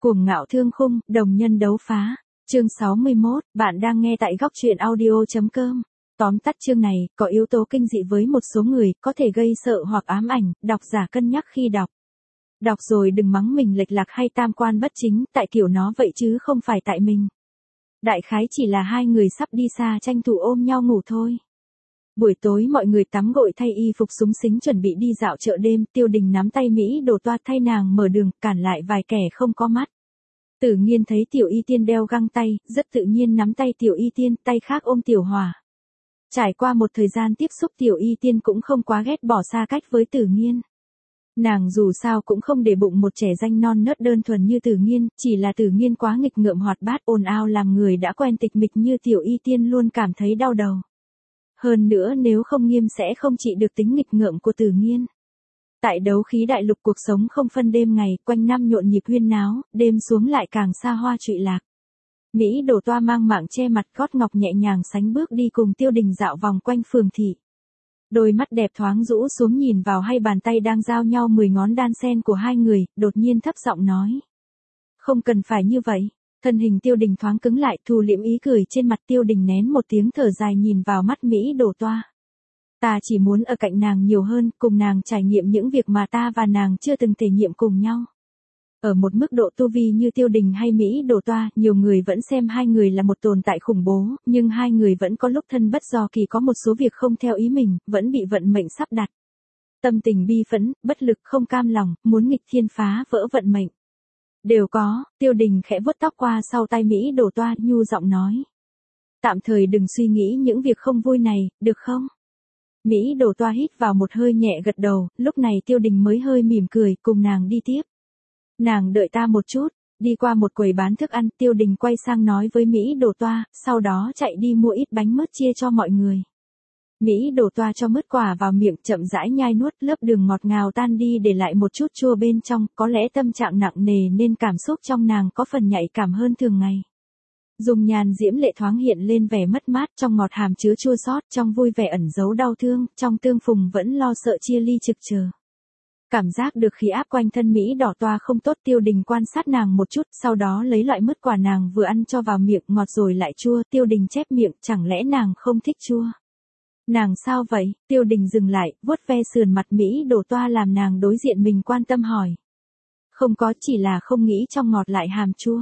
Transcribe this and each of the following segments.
Cuồng ngạo thương khung, đồng nhân đấu phá. Chương 61, bạn đang nghe tại góc truyện audio.com. Tóm tắt chương này, có yếu tố kinh dị với một số người, có thể gây sợ hoặc ám ảnh, độc giả cân nhắc khi đọc. Đọc rồi đừng mắng mình lệch lạc hay tam quan bất chính, tại kiểu nó vậy chứ không phải tại mình. Đại khái chỉ là hai người sắp đi xa tranh thủ ôm nhau ngủ thôi. Buổi tối mọi người tắm gội thay y phục súng xính chuẩn bị đi dạo chợ đêm, Tiêu Đình nắm tay Mỹ Đồ Toa thay nàng mở đường, cản lại vài kẻ không có mắt. Tử Nghiên thấy Tiểu Y Tiên đeo găng tay, rất tự nhiên nắm tay Tiểu Y Tiên, tay khác ôm Tiểu Hòa. Trải qua một thời gian tiếp xúc, Tiểu Y Tiên cũng không quá ghét bỏ xa cách với Tử Nghiên. Nàng dù sao cũng không để bụng một trẻ danh non nớt đơn thuần như Tử Nghiên, chỉ là Tử Nghiên quá nghịch ngợm hoạt bát ồn ào làm người đã quen tịch mịch như Tiểu Y Tiên luôn cảm thấy đau đầu. Hơn nữa nếu không nghiêm sẽ không trị được tính nghịch ngợm của Tử Nghiên. Tại đấu khí đại lục cuộc sống không phân đêm ngày, quanh năm nhộn nhịp huyên náo, đêm xuống lại càng xa hoa trụy lạc. Mỹ Đồ Toa mang mạng che mặt gót ngọc nhẹ nhàng sánh bước đi cùng Tiêu Đình dạo vòng quanh phường thị. Đôi mắt đẹp thoáng rũ xuống nhìn vào hai bàn tay đang giao nhau 10 ngón đan sen của hai người, đột nhiên thấp giọng nói. Không cần phải như vậy. Thân hình Tiêu Đình thoáng cứng lại, thu liễm ý cười trên mặt. Tiêu Đình nén một tiếng thở dài nhìn vào mắt Mỹ Đồ Toa. Ta chỉ muốn ở cạnh nàng nhiều hơn, cùng nàng trải nghiệm những việc mà ta và nàng chưa từng thể nghiệm cùng nhau. Ở một mức độ tu vi như Tiêu Đình hay Mỹ Đồ Toa, nhiều người vẫn xem hai người là một tồn tại khủng bố, nhưng hai người vẫn có lúc thân bất do kỳ, có một số việc không theo ý mình, vẫn bị vận mệnh sắp đặt. Tâm tình bi phẫn, bất lực, không cam lòng, muốn nghịch thiên phá vỡ vận mệnh. Đều có. Tiêu Đình khẽ vuốt tóc qua sau tai Mỹ Đồ Toa, nhu giọng nói. Tạm thời đừng suy nghĩ những việc không vui này, được không? Mỹ Đồ Toa hít vào một hơi nhẹ gật đầu, lúc này Tiêu Đình mới hơi mỉm cười, cùng nàng đi tiếp. Nàng đợi ta một chút. Đi qua một quầy bán thức ăn, Tiêu Đình quay sang nói với Mỹ Đồ Toa, sau đó chạy đi mua ít bánh mứt chia cho mọi người. Mỹ Đồ Toa cho mứt quả vào miệng, chậm rãi nhai nuốt, lớp đường ngọt ngào tan đi để lại một chút chua bên trong, có lẽ tâm trạng nặng nề nên cảm xúc trong nàng có phần nhạy cảm hơn thường ngày. Dung nhan diễm lệ thoáng hiện lên vẻ mất mát, trong ngọt hàm chứa chua xót, trong vui vẻ ẩn giấu đau thương, trong tương phùng vẫn lo sợ chia ly trực chờ. Cảm giác được khí áp quanh thân Mỹ Đồ Toa không tốt. Tiêu Đình quan sát nàng một chút, sau đó lấy loại mứt quả nàng vừa ăn cho vào miệng, ngọt rồi lại chua. Tiêu Đình chép miệng, chẳng lẽ nàng không thích chua? Nàng sao vậy? Tiêu Đình dừng lại, vuốt ve sườn mặt Mỹ Đồ Toa làm nàng đối diện mình, quan tâm hỏi. Không có, chỉ là không nghĩ trong ngọt lại hàm chua.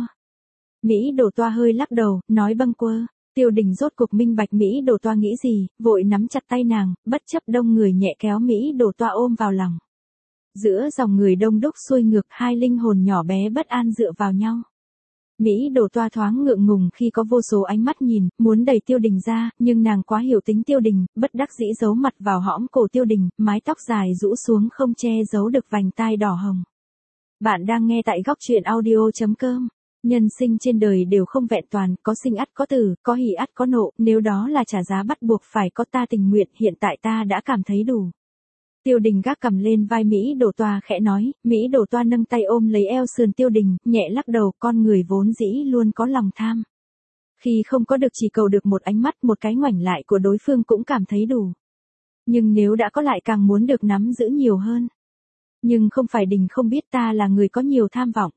Mỹ Đồ Toa hơi lắc đầu, nói bâng quơ. Tiêu Đình rốt cuộc minh bạch Mỹ Đồ Toa nghĩ gì, vội nắm chặt tay nàng, bất chấp đông người nhẹ kéo Mỹ Đồ Toa ôm vào lòng. Giữa dòng người đông đúc xuôi ngược, hai linh hồn nhỏ bé bất an dựa vào nhau. Mỹ Đồ Toa thoáng ngượng ngùng khi có vô số ánh mắt nhìn, muốn đẩy Tiêu Đình ra, nhưng nàng quá hiểu tính Tiêu Đình, bất đắc dĩ giấu mặt vào hõm cổ Tiêu Đình, mái tóc dài rũ xuống không che giấu được vành tai đỏ hồng. Bạn đang nghe tại góc truyện audio.com. Nhân sinh trên đời đều không vẹn toàn, có sinh ắt có tử, có hỉ ắt có nộ, nếu đó là trả giá bắt buộc phải có ta tình nguyện, hiện tại ta đã cảm thấy đủ. Tiêu Đình gác cầm lên vai Mỹ Đồ Toa khẽ nói, Mỹ Đồ Toa nâng tay ôm lấy eo sườn Tiêu Đình, nhẹ lắc đầu, con người vốn dĩ luôn có lòng tham. Khi không có được chỉ cầu được một ánh mắt, một cái ngoảnh lại của đối phương cũng cảm thấy đủ. Nhưng nếu đã có lại càng muốn được nắm giữ nhiều hơn. Nhưng không phải Đình không biết ta là người có nhiều tham vọng.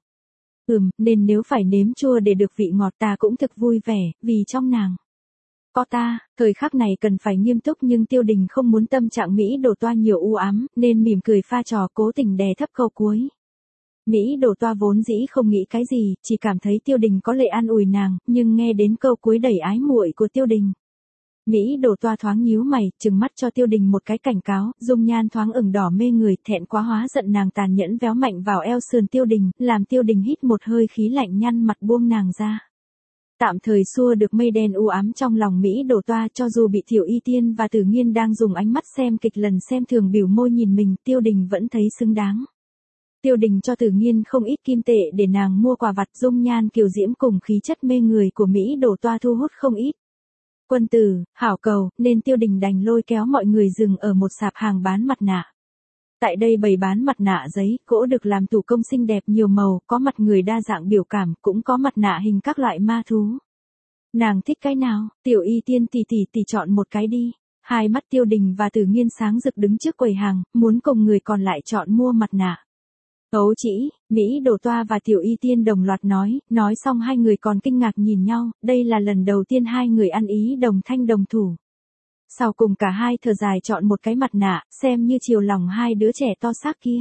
Nên nếu phải nếm chua để được vị ngọt ta cũng thực vui vẻ, vì trong nàng có ta. Thời khắc này cần phải nghiêm túc, nhưng Tiêu Đình không muốn tâm trạng Mỹ Đồ Toa nhiều u ám, nên mỉm cười pha trò, cố tình đè thấp câu cuối. Mỹ Đồ Toa vốn dĩ không nghĩ cái gì, chỉ cảm thấy Tiêu Đình có lệ an ủi nàng, nhưng nghe đến câu cuối đầy ái muội của Tiêu Đình. Mỹ Đồ Toa thoáng nhíu mày, trừng mắt cho Tiêu Đình một cái cảnh cáo, dung nhan thoáng ửng đỏ mê người, thẹn quá hóa giận nàng tàn nhẫn véo mạnh vào eo sườn Tiêu Đình, làm Tiêu Đình hít một hơi khí lạnh, nhăn mặt buông nàng ra. Tạm thời xua được mây đen u ám trong lòng Mỹ Đồ Toa, cho dù bị Tiểu Y Tiên và Tử Nghiên đang dùng ánh mắt xem kịch lần xem thường biểu môi nhìn mình, Tiêu Đình vẫn thấy xứng đáng. Tiêu Đình cho Tử Nghiên không ít kim tệ để nàng mua quà vặt, dung nhan kiều diễm cùng khí chất mê người của Mỹ Đồ Toa thu hút không ít quân tử, hảo cầu, nên Tiêu Đình đành lôi kéo mọi người dừng ở một sạp hàng bán mặt nạ. Tại đây bày bán mặt nạ giấy, gỗ được làm thủ công xinh đẹp nhiều màu, có mặt người đa dạng biểu cảm, cũng có mặt nạ hình các loại ma thú. Nàng thích cái nào? Tiểu Y Tiên tỷ chọn một cái đi. Hai mắt Tiêu Đình và Tử Nghiên sáng rực đứng trước quầy hàng, muốn cùng người còn lại chọn mua mặt nạ. Ấu chỉ, Mỹ Đổ Toa và Tiểu Y Tiên đồng loạt nói xong hai người còn kinh ngạc nhìn nhau, đây là lần đầu tiên hai người ăn ý đồng thanh đồng thủ. Sau cùng cả hai thở dài chọn một cái mặt nạ, xem như chiều lòng hai đứa trẻ to xác kia.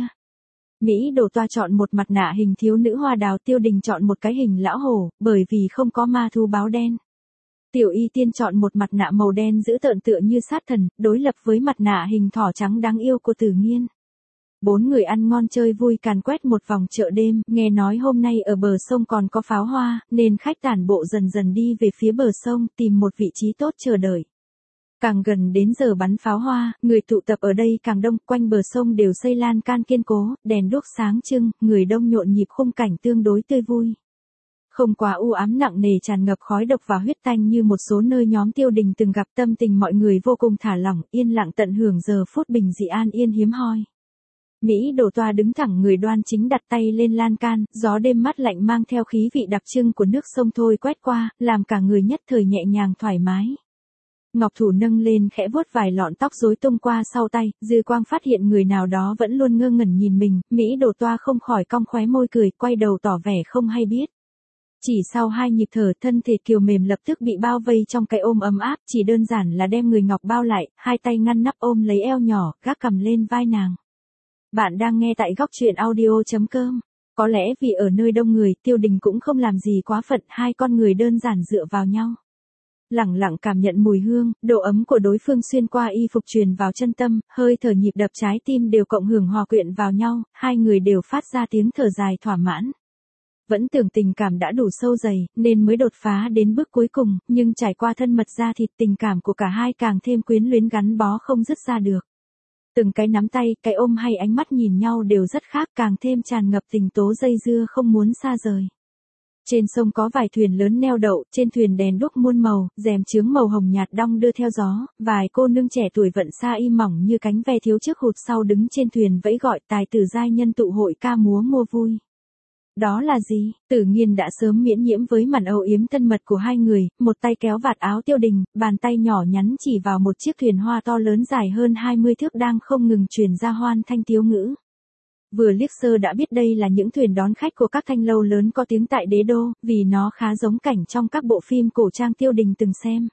Mỹ Đổ Toa chọn một mặt nạ hình thiếu nữ hoa đào, Tiêu Đình chọn một cái hình lão hổ, bởi vì không có ma thú báo đen. Tiểu Y Tiên chọn một mặt nạ màu đen dữ tợn tựa như sát thần, đối lập với mặt nạ hình thỏ trắng đáng yêu của Tử Nghiên. Bốn người ăn ngon chơi vui càn quét một vòng chợ đêm, nghe nói hôm nay ở bờ sông còn có pháo hoa, nên khách tản bộ dần dần đi về phía bờ sông tìm một vị trí tốt chờ đợi. Càng gần đến giờ bắn pháo hoa, người tụ tập ở đây càng đông, quanh bờ sông đều xây lan can kiên cố, đèn đuốc sáng trưng, người đông nhộn nhịp, khung cảnh tương đối tươi vui. Không quá u ám nặng nề tràn ngập khói độc và huyết tanh như một số nơi nhóm Tiêu Đình từng gặp, tâm tình mọi người vô cùng thả lỏng, yên lặng tận hưởng giờ phút bình dị an yên hiếm hoi. Mỹ Đổ Toa đứng thẳng người đoan chính đặt tay lên lan can, gió đêm mát lạnh mang theo khí vị đặc trưng của nước sông thôi quét qua, làm cả người nhất thời nhẹ nhàng thoải mái. Ngọc thủ nâng lên khẽ vuốt vài lọn tóc rối tung qua sau tay, dư quang phát hiện người nào đó vẫn luôn ngơ ngẩn nhìn mình, Mỹ Đổ Toa không khỏi cong khóe môi cười, quay đầu tỏ vẻ không hay biết. Chỉ sau hai nhịp thở, thân thể kiều mềm lập tức bị bao vây trong cái ôm ấm áp, chỉ đơn giản là đem người Ngọc bao lại, hai tay ngăn nắp ôm lấy eo nhỏ, gác cằm lên vai nàng. Bạn đang nghe tại góc truyện audio.com. Có lẽ vì ở nơi đông người, Tiêu Đình cũng không làm gì quá phận, hai con người đơn giản dựa vào nhau. Lẳng lặng cảm nhận mùi hương, độ ấm của đối phương xuyên qua y phục truyền vào chân tâm, hơi thở nhịp đập trái tim đều cộng hưởng hòa quyện vào nhau, hai người đều phát ra tiếng thở dài thỏa mãn. Vẫn tưởng tình cảm đã đủ sâu dày, nên mới đột phá đến bước cuối cùng, nhưng trải qua thân mật da thịt, tình cảm của cả hai càng thêm quyến luyến gắn bó không dứt ra được. Từng cái nắm tay, cái ôm hay ánh mắt nhìn nhau đều rất khác, càng thêm tràn ngập tình tố dây dưa không muốn xa rời. Trên sông có vài thuyền lớn neo đậu, trên thuyền đèn đuốc muôn màu, rèm chướng màu hồng nhạt đong đưa theo gió, vài cô nương trẻ tuổi vận sa y mỏng như cánh ve thiếu trước hụt sau đứng trên thuyền vẫy gọi, tài tử giai nhân tụ hội ca múa mua vui. Đó là gì? Tử Nghiên đã sớm miễn nhiễm với màn âu yếm thân mật của hai người, một tay kéo vạt áo Tiêu Đình, bàn tay nhỏ nhắn chỉ vào một chiếc thuyền hoa to lớn dài hơn 20 thước đang không ngừng truyền ra hoan thanh tiếu ngữ. Vừa liếc sơ đã biết đây là những thuyền đón khách của các thanh lâu lớn có tiếng tại đế đô, vì nó khá giống cảnh trong các bộ phim cổ trang Tiêu Đình từng xem.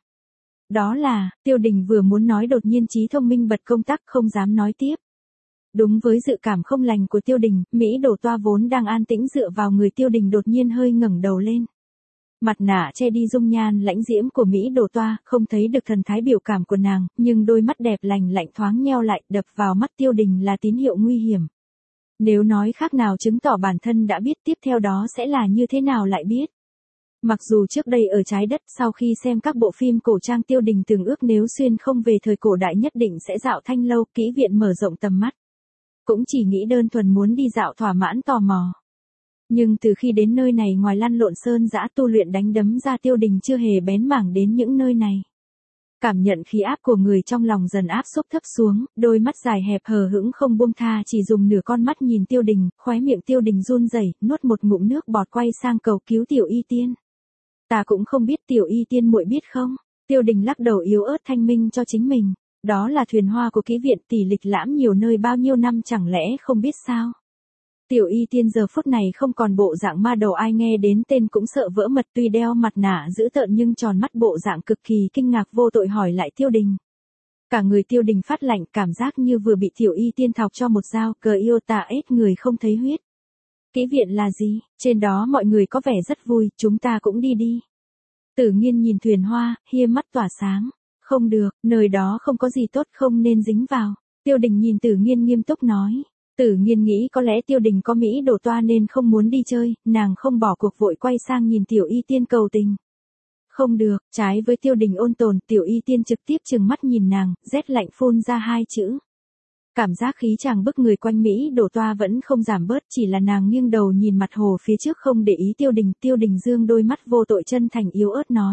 Đó là, Tiêu Đình vừa muốn nói đột nhiên trí thông minh bật công tắc không dám nói tiếp. Đúng với dự cảm không lành của Tiêu Đình, Mỹ Đổ Toa vốn đang an tĩnh dựa vào người Tiêu Đình đột nhiên hơi ngẩng đầu lên. Mặt nạ che đi dung nhan lãnh diễm của Mỹ Đổ Toa, không thấy được thần thái biểu cảm của nàng, nhưng đôi mắt đẹp lành lạnh thoáng nheo lại, đập vào mắt Tiêu Đình là tín hiệu nguy hiểm. Nếu nói khác nào chứng tỏ bản thân đã biết tiếp theo đó sẽ là như thế nào lại biết. Mặc dù trước đây ở trái đất sau khi xem các bộ phim cổ trang Tiêu Đình từng ước nếu xuyên không về thời cổ đại nhất định sẽ dạo thanh lâu, kỹ viện mở rộng tầm mắt. Cũng chỉ nghĩ đơn thuần muốn đi dạo thỏa mãn tò mò. Nhưng từ khi đến nơi này ngoài lăn lộn sơn dã tu luyện đánh đấm ra Tiêu Đình chưa hề bén mảng đến những nơi này. Cảm nhận khí áp của người trong lòng dần áp xúc thấp xuống, đôi mắt dài hẹp hờ hững không buông tha chỉ dùng nửa con mắt nhìn Tiêu Đình, khóe miệng Tiêu Đình run rẩy, nuốt một ngụm nước bọt quay sang cầu cứu Tiểu Y Tiên. Ta cũng không biết Tiểu Y Tiên muội biết không? Tiêu Đình lắc đầu yếu ớt thanh minh cho chính mình. Đó là thuyền hoa của ký viện tỷ lịch lãm nhiều nơi bao nhiêu năm chẳng lẽ không biết sao? Tiểu Y Tiên giờ phút này không còn bộ dạng ma đầu ai nghe đến tên cũng sợ vỡ mật tuy đeo mặt nạ dữ tợn nhưng tròn mắt bộ dạng cực kỳ kinh ngạc vô tội hỏi lại Tiêu Đình. Cả người Tiêu Đình phát lạnh cảm giác như vừa bị Tiểu Y Tiên thọc cho một dao cờ yêu tà ết người không thấy huyết. Ký viện là gì? Trên đó mọi người có vẻ rất vui, chúng ta cũng đi đi. Tử Nghiên nhìn thuyền hoa, hia mắt tỏa sáng. Không được, nơi đó không có gì tốt không nên dính vào. Tiêu Đình nhìn Tử Nghiên nghiêm túc nói. Tử Nghiên nghĩ có lẽ Tiêu Đình có Mỹ Đổ Toa nên không muốn đi chơi, nàng không bỏ cuộc vội quay sang nhìn Tiểu Y Tiên cầu tình. Không được, trái với Tiêu Đình ôn tồn, Tiểu Y Tiên trực tiếp trừng mắt nhìn nàng, rét lạnh phun ra hai chữ. Cảm giác khí chàng bức người quanh Mỹ Đổ Toa vẫn không giảm bớt, chỉ là nàng nghiêng đầu nhìn mặt hồ phía trước không để ý Tiêu Đình dương đôi mắt vô tội chân thành yếu ớt nói.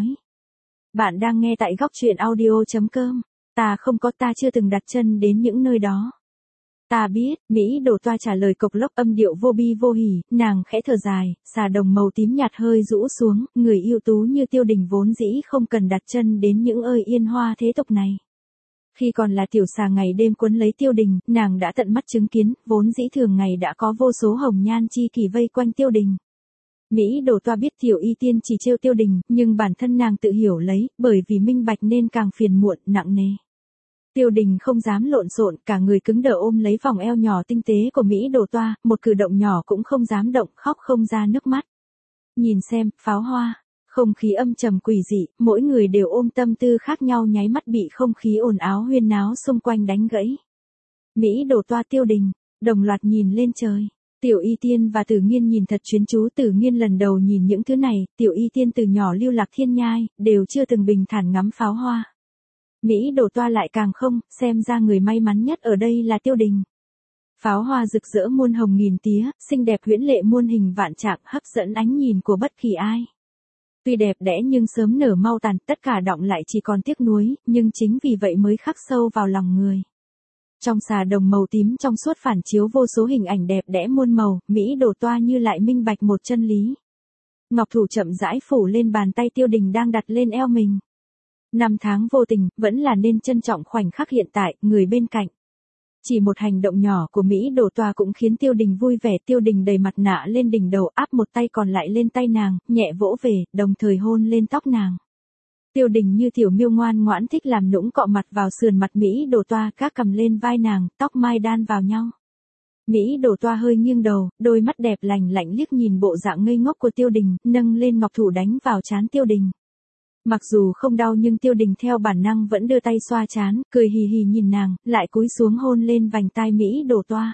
Bạn đang nghe tại góc truyện audio.com. Ta không có, ta chưa từng đặt chân đến những nơi đó. Ta biết, Mỹ Đổ Toa trả lời cộc lốc âm điệu vô bi vô hỉ, nàng khẽ thở dài, xà đồng màu tím nhạt hơi rũ xuống, người ưu tú như Tiêu Đình vốn dĩ không cần đặt chân đến những ơi yên hoa thế tục này. Khi còn là tiểu xà ngày đêm quấn lấy Tiêu Đình, nàng đã tận mắt chứng kiến, vốn dĩ thường ngày đã có vô số hồng nhan chi kỷ vây quanh Tiêu Đình. Mỹ Đồ Toa biết Tiểu Y Tiên chỉ trêu Tiêu Đình, nhưng bản thân nàng tự hiểu lấy, bởi vì minh bạch nên càng phiền muộn, nặng nề. Tiêu Đình không dám lộn xộn, cả người cứng đờ ôm lấy vòng eo nhỏ tinh tế của Mỹ Đồ Toa, một cử động nhỏ cũng không dám động, khóc không ra nước mắt. Nhìn xem, pháo hoa, không khí âm trầm quỷ dị, mỗi người đều ôm tâm tư khác nhau nháy mắt bị không khí ồn ào huyên náo xung quanh đánh gãy. Mỹ Đồ Toa Tiêu Đình, đồng loạt nhìn lên trời. Tiểu Y Tiên và Tử Nghiên nhìn thật chuyên chú. Tử Nghiên lần đầu nhìn những thứ này, Tiểu Y Tiên từ nhỏ lưu lạc thiên nhai, đều chưa từng bình thản ngắm pháo hoa. Mỹ Đồ Toa lại càng không, xem ra người may mắn nhất ở đây là Tiêu Đình. Pháo hoa rực rỡ muôn hồng nghìn tía, xinh đẹp huyễn lệ muôn hình vạn trạng, hấp dẫn ánh nhìn của bất kỳ ai. Tuy đẹp đẽ nhưng sớm nở mau tàn, tất cả đọng lại chỉ còn tiếc nuối, nhưng chính vì vậy mới khắc sâu vào lòng người. Trong xà đồng màu tím trong suốt phản chiếu vô số hình ảnh đẹp đẽ muôn màu, Mỹ Đồ Toa như lại minh bạch một chân lý. Ngọc thủ chậm rãi phủ lên bàn tay Tiêu Đình đang đặt lên eo mình. Năm tháng vô tình, vẫn là nên trân trọng khoảnh khắc hiện tại, người bên cạnh. Chỉ một hành động nhỏ của Mỹ Đồ Toa cũng khiến Tiêu Đình vui vẻ. Tiêu Đình đầy mặt nạ lên đỉnh đầu, áp một tay còn lại lên tay nàng, nhẹ vỗ về, đồng thời hôn lên tóc nàng. Tiêu Đình như tiểu miêu ngoan ngoãn thích làm nũng cọ mặt vào sườn mặt Mỹ Đồ Toa, các cầm lên vai nàng, tóc mai đan vào nhau. Mỹ Đồ Toa hơi nghiêng đầu, đôi mắt đẹp lạnh lạnh liếc nhìn bộ dạng ngây ngốc của Tiêu Đình, nâng lên ngọc thủ đánh vào trán Tiêu Đình. Mặc dù không đau nhưng Tiêu Đình theo bản năng vẫn đưa tay xoa trán, cười hì hì nhìn nàng, lại cúi xuống hôn lên vành tai Mỹ Đồ Toa.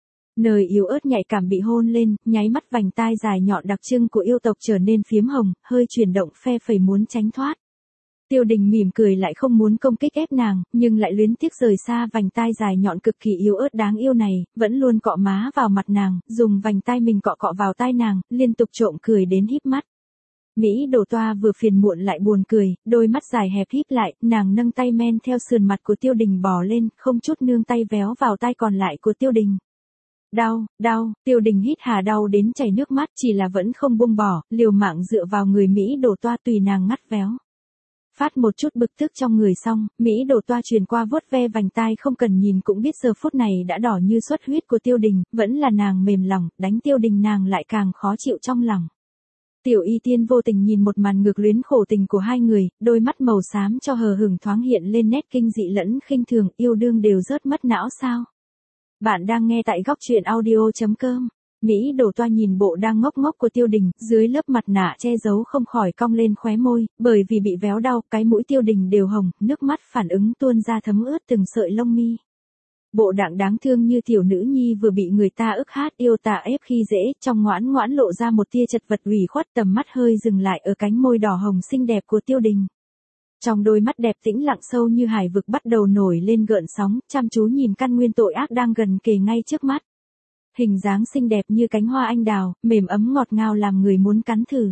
Nơi yếu ớt nhạy cảm bị hôn lên, nháy mắt vành tai dài nhọn đặc trưng của yêu tộc trở nên phiếm hồng, hơi chuyển động phe phẩy muốn tránh thoát. Tiêu Đình mỉm cười lại không muốn công kích ép nàng, nhưng lại luyến tiếc rời xa vành tai dài nhọn cực kỳ yếu ớt đáng yêu này, vẫn luôn cọ má vào mặt nàng, dùng vành tai mình cọ cọ vào tai nàng, liên tục trộm cười đến híp mắt. Mỹ Đồ Toa vừa phiền muộn lại buồn cười, đôi mắt dài hẹp híp lại, nàng nâng tay men theo sườn mặt của Tiêu Đình bò lên, không chút nương tay véo vào tai còn lại của Tiêu Đình. Đau, đau, Tiêu Đình hít hà đau đến chảy nước mắt, chỉ là vẫn không buông bỏ, liều mạng dựa vào người Mỹ Đồ Toa tùy nàng ngắt véo. Phát một chút bực tức trong người xong, Mỹ Đồ Toa truyền qua vuốt ve vành tai không cần nhìn cũng biết giờ phút này đã đỏ như xuất huyết của Tiêu Đình, vẫn là nàng mềm lòng, đánh Tiêu Đình nàng lại càng khó chịu trong lòng. Tiểu Y Tiên vô tình nhìn một màn ngược luyến khổ tình của hai người, đôi mắt màu xám cho hờ hững thoáng hiện lên nét kinh dị lẫn khinh thường, yêu đương đều rớt mất não sao. Bạn đang nghe tại góc truyện audio.com. Mỹ Đồ Toa nhìn bộ đang ngốc ngốc của Tiêu Đình, dưới lớp mặt nạ che giấu không khỏi cong lên khóe môi, bởi vì bị véo đau, cái mũi Tiêu Đình đều hồng, nước mắt phản ứng tuôn ra thấm ướt từng sợi lông mi. Bộ dạng đáng thương như tiểu nữ nhi vừa bị người ta ức hát yêu tà ép khi dễ, trong ngoãn ngoãn lộ ra một tia chật vật ủy khuất, tầm mắt hơi dừng lại ở cánh môi đỏ hồng xinh đẹp của Tiêu Đình. Trong đôi mắt đẹp tĩnh lặng sâu như hải vực bắt đầu nổi lên gợn sóng, chăm chú nhìn căn nguyên tội ác đang gần kề ngay trước mắt. Hình dáng xinh đẹp như cánh hoa anh đào, mềm ấm ngọt ngào làm người muốn cắn thử.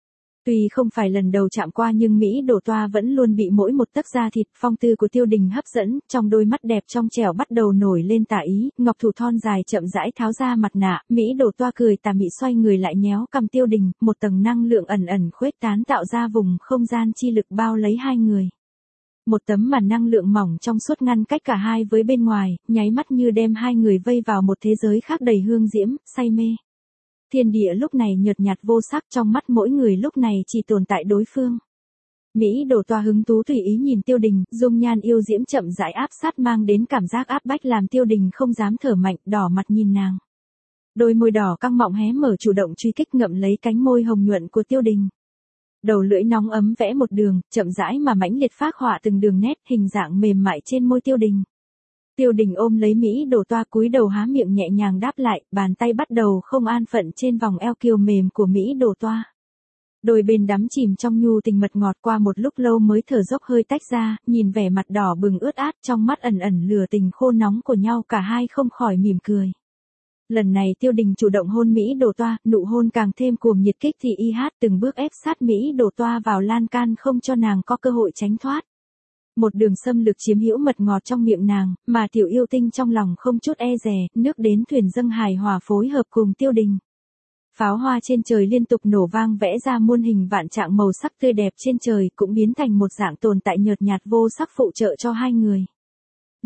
Tuy không phải lần đầu chạm qua nhưng Mỹ Đồ Toa vẫn luôn bị mỗi một tấc da thịt phong tư của Tiêu Đình hấp dẫn, trong đôi mắt đẹp trong trẻo bắt đầu nổi lên tà ý, ngọc thủ thon dài chậm rãi tháo ra mặt nạ, Mỹ Đồ Toa cười tà mị xoay người lại nhéo cằm Tiêu Đình, một tầng năng lượng ẩn ẩn khuếch tán tạo ra vùng không gian chi lực bao lấy hai người. Một tấm màn năng lượng mỏng trong suốt ngăn cách cả hai với bên ngoài, nháy mắt như đem hai người vây vào một thế giới khác đầy hương diễm, say mê. Thiên địa lúc này nhợt nhạt vô sắc, trong mắt mỗi người lúc này chỉ tồn tại đối phương. Mỹ Đồ Toa hứng thú tùy ý nhìn Tiêu Đình, dung nhan yêu diễm chậm rãi áp sát mang đến cảm giác áp bách làm Tiêu Đình không dám thở mạnh, đỏ mặt nhìn nàng. Đôi môi đỏ căng mọng hé mở chủ động truy kích ngậm lấy cánh môi hồng nhuận của Tiêu Đình. Đầu lưỡi nóng ấm vẽ một đường, chậm rãi mà mãnh liệt phác họa từng đường nét, hình dạng mềm mại trên môi Tiêu Đình. Tiêu Đình ôm lấy Mỹ Đồ Toa cúi đầu há miệng nhẹ nhàng đáp lại, bàn tay bắt đầu không an phận trên vòng eo kiều mềm của Mỹ Đồ Toa. Đôi bên đắm chìm trong nhu tình mật ngọt qua một lúc lâu mới thở dốc hơi tách ra, nhìn vẻ mặt đỏ bừng ướt át trong mắt ẩn ẩn lửa tình khô nóng của nhau cả hai không khỏi mỉm cười. Lần này Tiêu Đình chủ động hôn Mỹ Đồ Toa, nụ hôn càng thêm cuồng nhiệt kích thì y hát từng bước ép sát Mỹ Đồ Toa vào lan can không cho nàng có cơ hội tránh thoát. Một đường xâm lược chiếm hữu mật ngọt trong miệng nàng, mà tiểu yêu tinh trong lòng không chút e dè, nước đến thuyền dâng hài hòa phối hợp cùng Tiêu Đình. Pháo hoa trên trời liên tục nổ vang vẽ ra muôn hình vạn trạng màu sắc tươi đẹp trên trời cũng biến thành một dạng tồn tại nhợt nhạt vô sắc phụ trợ cho hai người.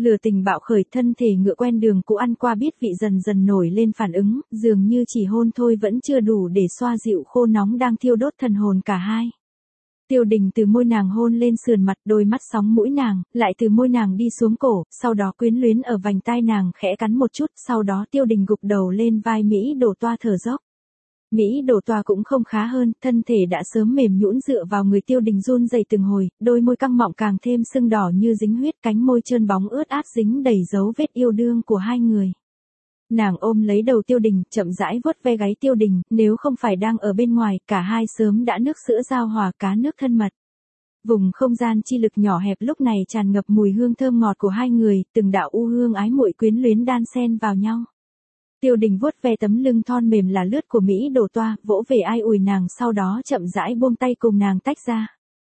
Lửa tình bạo khởi, thân thể ngựa quen đường cũ ăn qua biết vị dần dần nổi lên phản ứng, dường như chỉ hôn thôi vẫn chưa đủ để xoa dịu khô nóng đang thiêu đốt thần hồn cả hai. Tiêu Đình từ môi nàng hôn lên sườn mặt, đôi mắt sóng mũi nàng, lại từ môi nàng đi xuống cổ, sau đó quyến luyến ở vành tai nàng khẽ cắn một chút, sau đó Tiêu Đình gục đầu lên vai Mỹ Đổ Toa thở dốc. Mỹ Đổ Toa cũng không khá hơn, thân thể đã sớm mềm nhũn dựa vào người Tiêu Đình run rẩy từng hồi, đôi môi căng mọng càng thêm sưng đỏ như dính huyết, cánh môi trơn bóng ướt át dính đầy dấu vết yêu đương của hai người. Nàng ôm lấy đầu Tiêu Đình, chậm rãi vuốt ve gáy Tiêu Đình, nếu không phải đang ở bên ngoài, cả hai sớm đã nước sữa giao hòa cá nước thân mật. Vùng không gian chi lực nhỏ hẹp lúc này tràn ngập mùi hương thơm ngọt của hai người, từng đạo u hương ái muội quyến luyến đan xen vào nhau. Tiêu Đình vuốt ve tấm lưng thon mềm là lướt của Mỹ Đổ Toa, vỗ về ai ủi nàng, sau đó chậm rãi buông tay cùng nàng tách ra.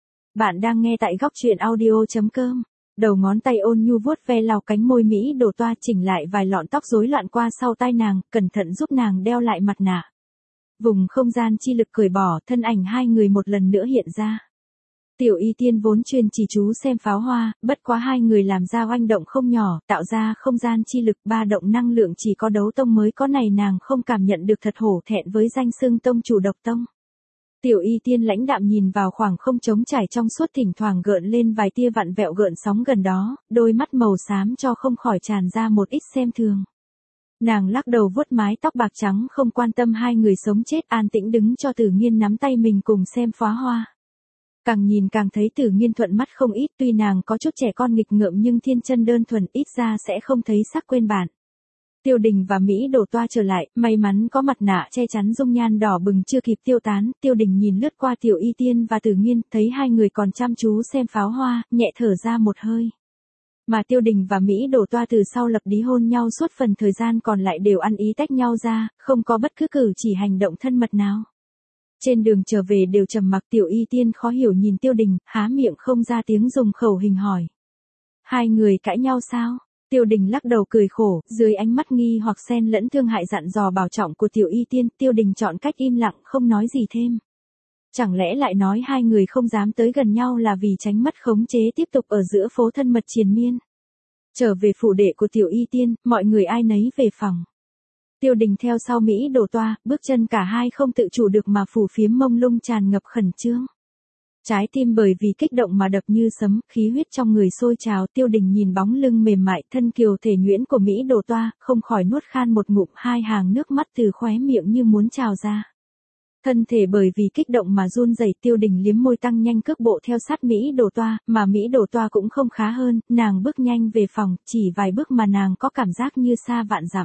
Bạn đang nghe tại góc truyện audio.com. Đầu ngón tay ôn nhu vuốt ve lau cánh môi Mỹ Đổ Toa, chỉnh lại vài lọn tóc rối loạn qua sau tai nàng, cẩn thận giúp nàng đeo lại mặt nạ. Vùng không gian chi lực cởi bỏ, thân ảnh hai người một lần nữa hiện ra. Tiểu Y Tiên vốn chuyên chỉ chú xem pháo hoa, bất quá hai người làm ra oanh động không nhỏ, tạo ra không gian chi lực ba động năng lượng chỉ có đấu tông mới có này, nàng không cảm nhận được thật hổ thẹn với danh xưng tông chủ độc tông. Tiểu Y Tiên lãnh đạm nhìn vào khoảng không trống trải trong suốt, thỉnh thoảng gợn lên vài tia vặn vẹo gợn sóng gần đó, đôi mắt màu xám cho không khỏi tràn ra một ít xem thường. Nàng lắc đầu vuốt mái tóc bạc trắng không quan tâm hai người sống chết, an tĩnh đứng cho Tử Nghiên nắm tay mình cùng xem pháo hoa. Càng nhìn càng thấy Tử Nghiên thuận mắt không ít, tuy nàng có chút trẻ con nghịch ngợm nhưng thiên chân đơn thuần, ít ra sẽ không thấy sắc quên bản. Tiêu Đình và Mỹ Đổ Toa trở lại, may mắn có mặt nạ che chắn dung nhan đỏ bừng chưa kịp tiêu tán, Tiêu Đình nhìn lướt qua Tiểu Y Tiên và Tử Nghiên, thấy hai người còn chăm chú xem pháo hoa, nhẹ thở ra một hơi. Mà Tiêu Đình và Mỹ Đổ Toa từ sau lập đí hôn nhau suốt phần thời gian còn lại đều ăn ý tách nhau ra, không có bất cứ cử chỉ hành động thân mật nào. Trên đường trở về đều trầm mặc, Tiểu Y Tiên khó hiểu nhìn Tiêu Đình, há miệng không ra tiếng, dùng khẩu hình hỏi. Hai người cãi nhau sao? Tiêu Đình lắc đầu cười khổ, dưới ánh mắt nghi hoặc xen lẫn thương hại dặn dò bảo trọng của Tiểu Y Tiên, Tiêu Đình chọn cách im lặng không nói gì thêm. Chẳng lẽ lại nói hai người không dám tới gần nhau là vì tránh mất khống chế tiếp tục ở giữa phố thân mật triền miên. Trở về phủ đệ của Tiểu Y Tiên, mọi người ai nấy về phòng. Tiêu Đình theo sau Mỹ Đổ Toa, bước chân cả hai không tự chủ được mà phủ phiếm mông lung tràn ngập khẩn trương. Trái tim bởi vì kích động mà đập như sấm, khí huyết trong người sôi trào, Tiêu Đình nhìn bóng lưng mềm mại thân kiều thể nhuyễn của Mỹ Đổ Toa, không khỏi nuốt khan một ngụm, hai hàng nước mắt từ khóe miệng như muốn trào ra. Thân thể bởi vì kích động mà run rẩy, Tiêu Đình liếm môi tăng nhanh cước bộ theo sát Mỹ Đổ Toa, mà Mỹ Đổ Toa cũng không khá hơn, nàng bước nhanh về phòng, chỉ vài bước mà nàng có cảm giác như xa vạn dặm.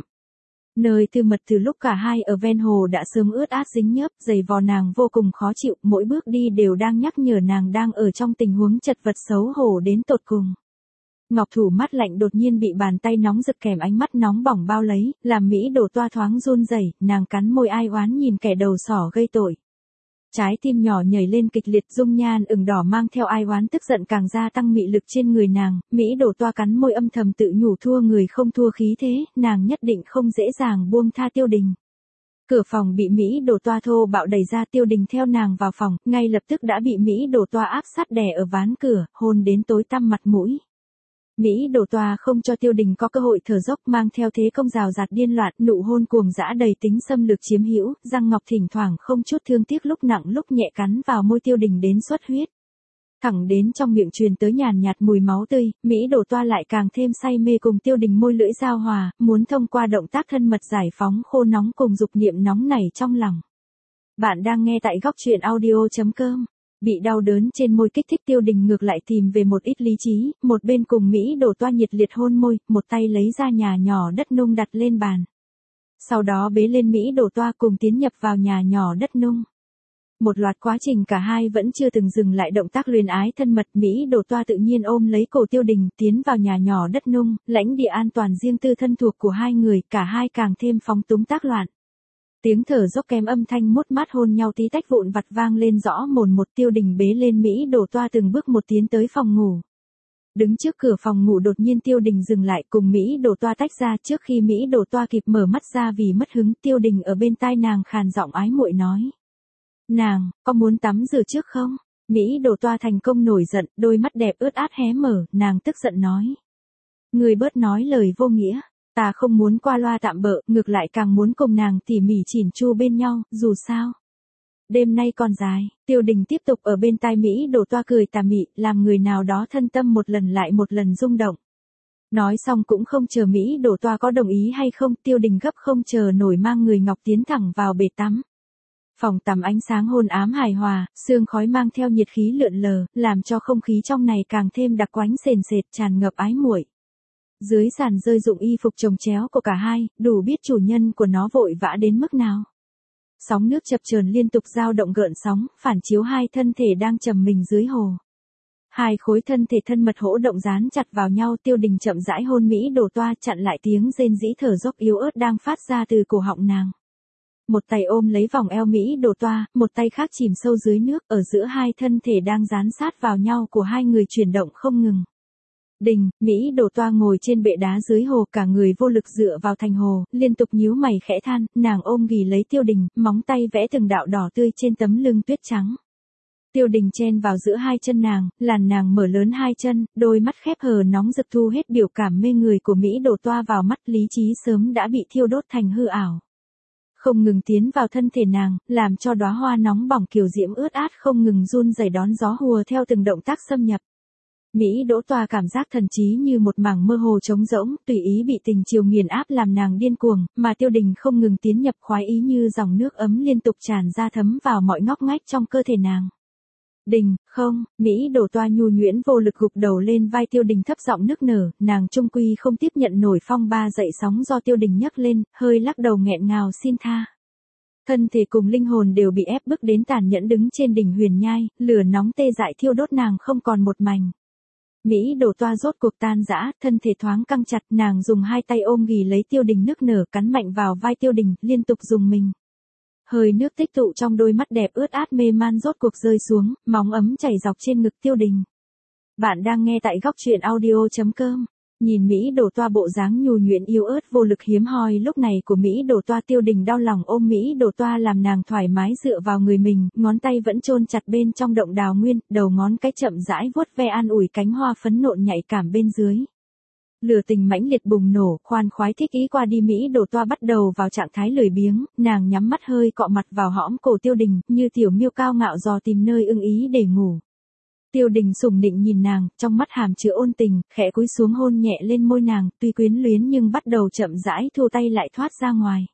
Nơi tư mật từ lúc cả hai ở ven hồ đã sớm ướt át dính nhớp, giày vò nàng vô cùng khó chịu, mỗi bước đi đều đang nhắc nhở nàng đang ở trong tình huống chật vật xấu hổ đến tột cùng. Ngọc thủ mắt lạnh đột nhiên bị bàn tay nóng rực kèm ánh mắt nóng bỏng bao lấy, làm Mỹ Đổ Toa thoáng run rẩy, nàng cắn môi ai oán nhìn kẻ đầu sỏ gây tội. Trái tim nhỏ nhảy lên kịch liệt, dung nhan ửng đỏ mang theo ai oán tức giận càng gia tăng mị lực trên người nàng, Mỹ Đổ Toa cắn môi âm thầm tự nhủ thua người không thua khí thế, nàng nhất định không dễ dàng buông tha Tiêu Đình. Cửa phòng bị Mỹ Đổ Toa thô bạo đẩy ra, Tiêu Đình theo nàng vào phòng, ngay lập tức đã bị Mỹ Đổ Toa áp sát đè ở ván cửa, hôn đến tối tăm mặt mũi. Mỹ Đổ Toa không cho Tiêu Đình có cơ hội thở dốc, mang theo thế công rào rạt điên loạn, nụ hôn cuồng dã đầy tính xâm lược chiếm hữu, răng ngọc thỉnh thoảng không chút thương tiếc lúc nặng lúc nhẹ cắn vào môi Tiêu Đình đến xuất huyết. Thẳng đến trong miệng truyền tới nhàn nhạt mùi máu tươi, Mỹ Đổ Toa lại càng thêm say mê cùng Tiêu Đình môi lưỡi giao hòa, muốn thông qua động tác thân mật giải phóng khô nóng cùng dục niệm nóng nảy trong lòng. Bạn đang nghe tại góc truyện audio.com. Bị đau đớn trên môi kích thích, Tiêu Đình ngược lại tìm về một ít lý trí, một bên cùng Mỹ Đổ Toa nhiệt liệt hôn môi, một tay lấy ra nhà nhỏ đất nung đặt lên bàn. Sau đó bế lên Mỹ Đổ Toa cùng tiến nhập vào nhà nhỏ đất nung. Một loạt quá trình cả hai vẫn chưa từng dừng lại động tác luyến ái thân mật, Mỹ Đổ Toa tự nhiên ôm lấy cổ Tiêu Đình tiến vào nhà nhỏ đất nung, lãnh địa an toàn riêng tư thân thuộc của hai người, cả hai càng thêm phóng túng tác loạn. Tiếng thở dốc kèm âm thanh mút mát hôn nhau tí tách vụn vặt vang lên rõ mồn một, Tiêu Đình bế lên Mỹ Đổ Toa từng bước một tiến tới phòng ngủ. Đứng trước cửa phòng ngủ đột nhiên Tiêu Đình dừng lại cùng Mỹ Đổ Toa tách ra, trước khi Mỹ Đổ Toa kịp mở mắt ra vì mất hứng, Tiêu Đình ở bên tai nàng khàn giọng ái muội nói. Nàng, có muốn tắm rửa trước không? Mỹ Đổ Toa thành công nổi giận, đôi mắt đẹp ướt át hé mở, nàng tức giận nói. Ngươi bớt nói lời vô nghĩa. Ta không muốn qua loa tạm bợ, ngược lại càng muốn cùng nàng tỉ mỉ chỉn chu bên nhau, dù sao. Đêm nay còn dài, Tiêu Đình tiếp tục ở bên tai Mỹ Đổ Toa cười tà mị, làm người nào đó thân tâm một lần lại một lần rung động. Nói xong cũng không chờ Mỹ Đổ Toa có đồng ý hay không, Tiêu Đình gấp không chờ nổi mang người ngọc tiến thẳng vào bể tắm. Phòng tắm ánh sáng hôn ám hài hòa, sương khói mang theo nhiệt khí lượn lờ, làm cho không khí trong này càng thêm đặc quánh sền sệt tràn ngập ái muội. Dưới sàn rơi rụng y phục chồng chéo của cả hai, đủ biết chủ nhân của nó vội vã đến mức nào. Sóng nước chập chờn liên tục dao động gợn sóng, phản chiếu hai thân thể đang trầm mình dưới hồ. Hai khối thân thể thân mật hỗ động dán chặt vào nhau, Tiêu Đình chậm rãi hôn Mỹ Đổ Toa chặn lại tiếng rên rỉ thở dốc yếu ớt đang phát ra từ cổ họng nàng. Một tay ôm lấy vòng eo Mỹ Đổ Toa, một tay khác chìm sâu dưới nước, ở giữa hai thân thể đang dán sát vào nhau của hai người chuyển động không ngừng. Đình, Mỹ Đổ Toa ngồi trên bệ đá dưới hồ, cả người vô lực dựa vào thành hồ, liên tục nhíu mày khẽ than, nàng ôm ghì lấy Tiêu Đình, móng tay vẽ từng đạo đỏ tươi trên tấm lưng tuyết trắng. Tiêu Đình chen vào giữa hai chân nàng, làn nàng mở lớn hai chân, đôi mắt khép hờ nóng rực thu hết biểu cảm mê người của Mỹ Đổ Toa vào mắt, lý trí sớm đã bị thiêu đốt thành hư ảo. Không ngừng tiến vào thân thể nàng, làm cho đóa hoa nóng bỏng kiều diễm ướt át không ngừng run rẩy đón gió hùa theo từng động tác xâm nhập. Mỹ Đỗ Toa cảm giác thần trí như một mảng mơ hồ trống rỗng, tùy ý bị tình chiều nghiền áp làm nàng điên cuồng, mà Tiêu Đình không ngừng tiến nhập khoái ý như dòng nước ấm liên tục tràn ra thấm vào mọi ngóc ngách trong cơ thể nàng. Đình, không, Mỹ Đổ Toa nhu nhuyễn vô lực gục đầu lên vai Tiêu Đình thấp giọng nức nở, nàng trung quy không tiếp nhận nổi phong ba dậy sóng do Tiêu Đình nhấc lên, hơi lắc đầu nghẹn ngào xin tha. Thân thể cùng linh hồn đều bị ép bức đến tàn nhẫn đứng trên đỉnh huyền nhai, lửa nóng tê dại thiêu đốt nàng không còn một mảnh. Mỹ Đổ Toa rốt cuộc tan rã, thân thể thoáng căng chặt, nàng dùng hai tay ôm ghì lấy Tiêu Đình nức nở cắn mạnh vào vai Tiêu Đình, liên tục dùng mình. Hơi nước tích tụ trong đôi mắt đẹp ướt át mê man rốt cuộc rơi xuống, móng ấm chảy dọc trên ngực Tiêu Đình. Bạn đang nghe tại góc truyện audio.com. Nhìn Mỹ Đổ Toa bộ dáng nhu nhuyễn yếu ớt vô lực hiếm hoi lúc này của Mỹ Đổ Toa, Tiêu Đình đau lòng ôm Mỹ Đổ Toa làm nàng thoải mái dựa vào người mình, ngón tay vẫn chôn chặt bên trong động đào nguyên, đầu ngón cái chậm rãi vuốt ve an ủi cánh hoa phấn nộn nhạy cảm bên dưới. Lửa tình mãnh liệt bùng nổ, khoan khoái thích ý qua đi, Mỹ Đổ Toa bắt đầu vào trạng thái lười biếng, nàng nhắm mắt hơi cọ mặt vào hõm cổ Tiêu Đình, như tiểu miêu cao ngạo dò tìm nơi ưng ý để ngủ. Tiêu Đình sủng nịnh nhìn nàng, trong mắt hàm chứa ôn tình, khẽ cúi xuống hôn nhẹ lên môi nàng, tuy quyến luyến nhưng bắt đầu chậm rãi thu tay lại thoát ra ngoài.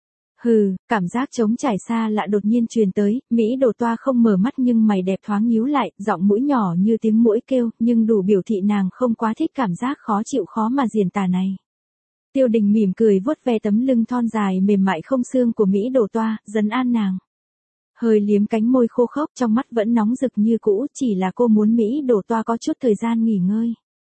Hừ, cảm giác trống trải xa lạ đột nhiên truyền tới, Mỹ Đổ Toa không mở mắt nhưng mày đẹp thoáng nhíu lại, giọng mũi nhỏ như tiếng muỗi kêu, nhưng đủ biểu thị nàng không quá thích cảm giác khó chịu khó mà diễn tả này. Tiêu Đình mỉm cười vuốt ve tấm lưng thon dài mềm mại không xương của Mỹ Đổ Toa, trấn an nàng. Hơi liếm cánh môi khô khốc, trong mắt vẫn nóng rực như cũ, chỉ là cô muốn Mỹ Đổ Toa có chút thời gian nghỉ ngơi.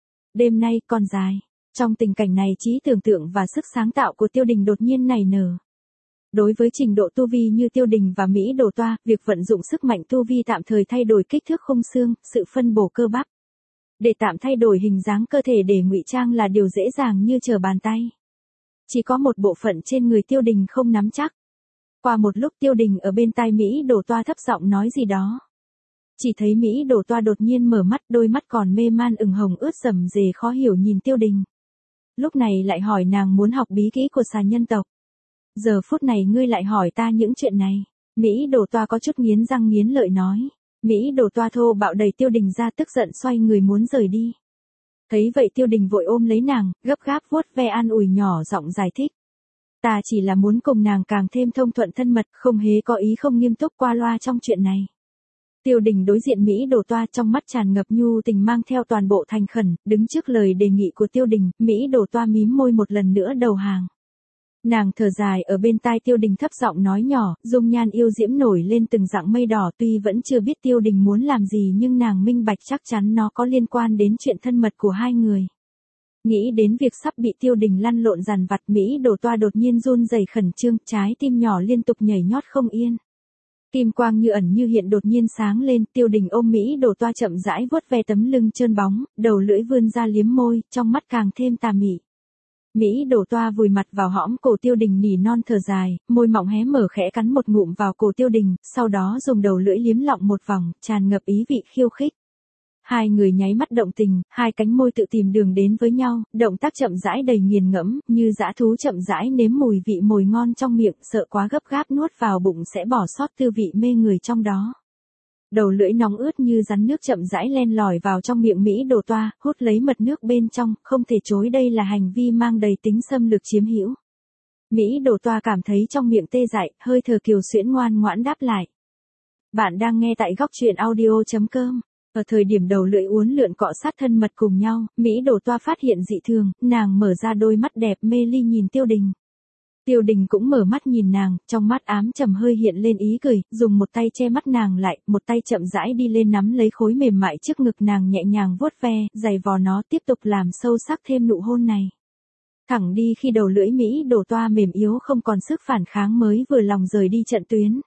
Đêm nay còn dài. Trong tình cảnh này trí tưởng tượng và sức sáng tạo của Tiêu Đình đột nhiên nảy nở. Đối với trình độ tu vi như Tiêu Đình và Mỹ Đổ Toa, việc vận dụng sức mạnh tu vi tạm thời thay đổi kích thước khung xương, sự phân bổ cơ bắp. Để tạm thay đổi hình dáng cơ thể để ngụy trang là điều dễ dàng như trở bàn tay. Chỉ có một bộ phận trên người Tiêu Đình không nắm chắc. Qua một lúc Tiêu Đình ở bên tai Mỹ Đổ Toa thấp giọng nói gì đó. Chỉ thấy Mỹ Đổ Toa đột nhiên mở mắt, đôi mắt còn mê man ửng hồng ướt rầm rề khó hiểu nhìn Tiêu Đình. Lúc này lại hỏi nàng muốn học bí kỹ của xà nhân tộc. Giờ phút này ngươi lại hỏi ta những chuyện này. Mỹ Đổ Toa có chút nghiến răng nghiến lợi nói. Mỹ Đổ Toa thô bạo đẩy Tiêu Đình ra, tức giận xoay người muốn rời đi. Thấy vậy Tiêu Đình vội ôm lấy nàng, gấp gáp vuốt ve an ủi nhỏ giọng giải thích. Ta chỉ là muốn cùng nàng càng thêm thông thuận thân mật, không hề có ý không nghiêm túc qua loa trong chuyện này. Tiêu Đình đối diện Mỹ Đổ Toa, trong mắt tràn ngập nhu tình mang theo toàn bộ thành khẩn, đứng trước lời đề nghị của Tiêu Đình, Mỹ Đổ Toa mím môi một lần nữa đầu hàng. Nàng thở dài ở bên tai Tiêu Đình thấp giọng nói nhỏ, dung nhan yêu diễm nổi lên từng dạng mây đỏ, tuy vẫn chưa biết Tiêu Đình muốn làm gì nhưng nàng minh bạch chắc chắn nó có liên quan đến chuyện thân mật của hai người. Nghĩ đến việc sắp bị Tiêu Đình lăn lộn dằn vặt, Mỹ Đổ Toa đột nhiên run rẩy khẩn trương, trái tim nhỏ liên tục nhảy nhót không yên. Kim quang như ẩn như hiện đột nhiên sáng lên, Tiêu Đình ôm Mỹ Đổ Toa chậm rãi vuốt ve tấm lưng trơn bóng, đầu lưỡi vươn ra liếm môi, trong mắt càng thêm tà mị. Mỹ Đổ Toa vùi mặt vào hõm cổ Tiêu Đình nỉ non thở dài, môi mọng hé mở khẽ cắn một ngụm vào cổ Tiêu Đình, sau đó dùng đầu lưỡi liếm lọng một vòng, tràn ngập ý vị khiêu khích. Hai người nháy mắt động tình, hai cánh môi tự tìm đường đến với nhau, động tác chậm rãi đầy nghiền ngẫm, như dã thú chậm rãi nếm mùi vị mồi ngon trong miệng, sợ quá gấp gáp nuốt vào bụng sẽ bỏ sót tư vị mê người trong đó. Đầu lưỡi nóng ướt như rắn nước chậm rãi len lỏi vào trong miệng Mỹ Đồ Toa, hút lấy mật nước bên trong, không thể chối đây là hành vi mang đầy tính xâm lược chiếm hữu. Mỹ Đồ Toa cảm thấy trong miệng tê dại, hơi thở kiều xuyễn ngoan ngoãn đáp lại. Bạn đang nghe tại góc truyện audio.com. Ở thời điểm đầu lưỡi uốn lượn cọ sát thân mật cùng nhau, Mỹ Đồ Toa phát hiện dị thường, nàng mở ra đôi mắt đẹp mê ly nhìn Tiêu Đình. Tiêu Đình cũng mở mắt nhìn nàng, trong mắt ám trầm hơi hiện lên ý cười, dùng một tay che mắt nàng lại, một tay chậm rãi đi lên nắm lấy khối mềm mại trước ngực nàng nhẹ nhàng vuốt ve, giày vò nó tiếp tục làm sâu sắc thêm nụ hôn này. Thẳng đi khi đầu lưỡi Mỹ Đồ Toa mềm yếu không còn sức phản kháng mới vừa lòng rời đi trận tuyến.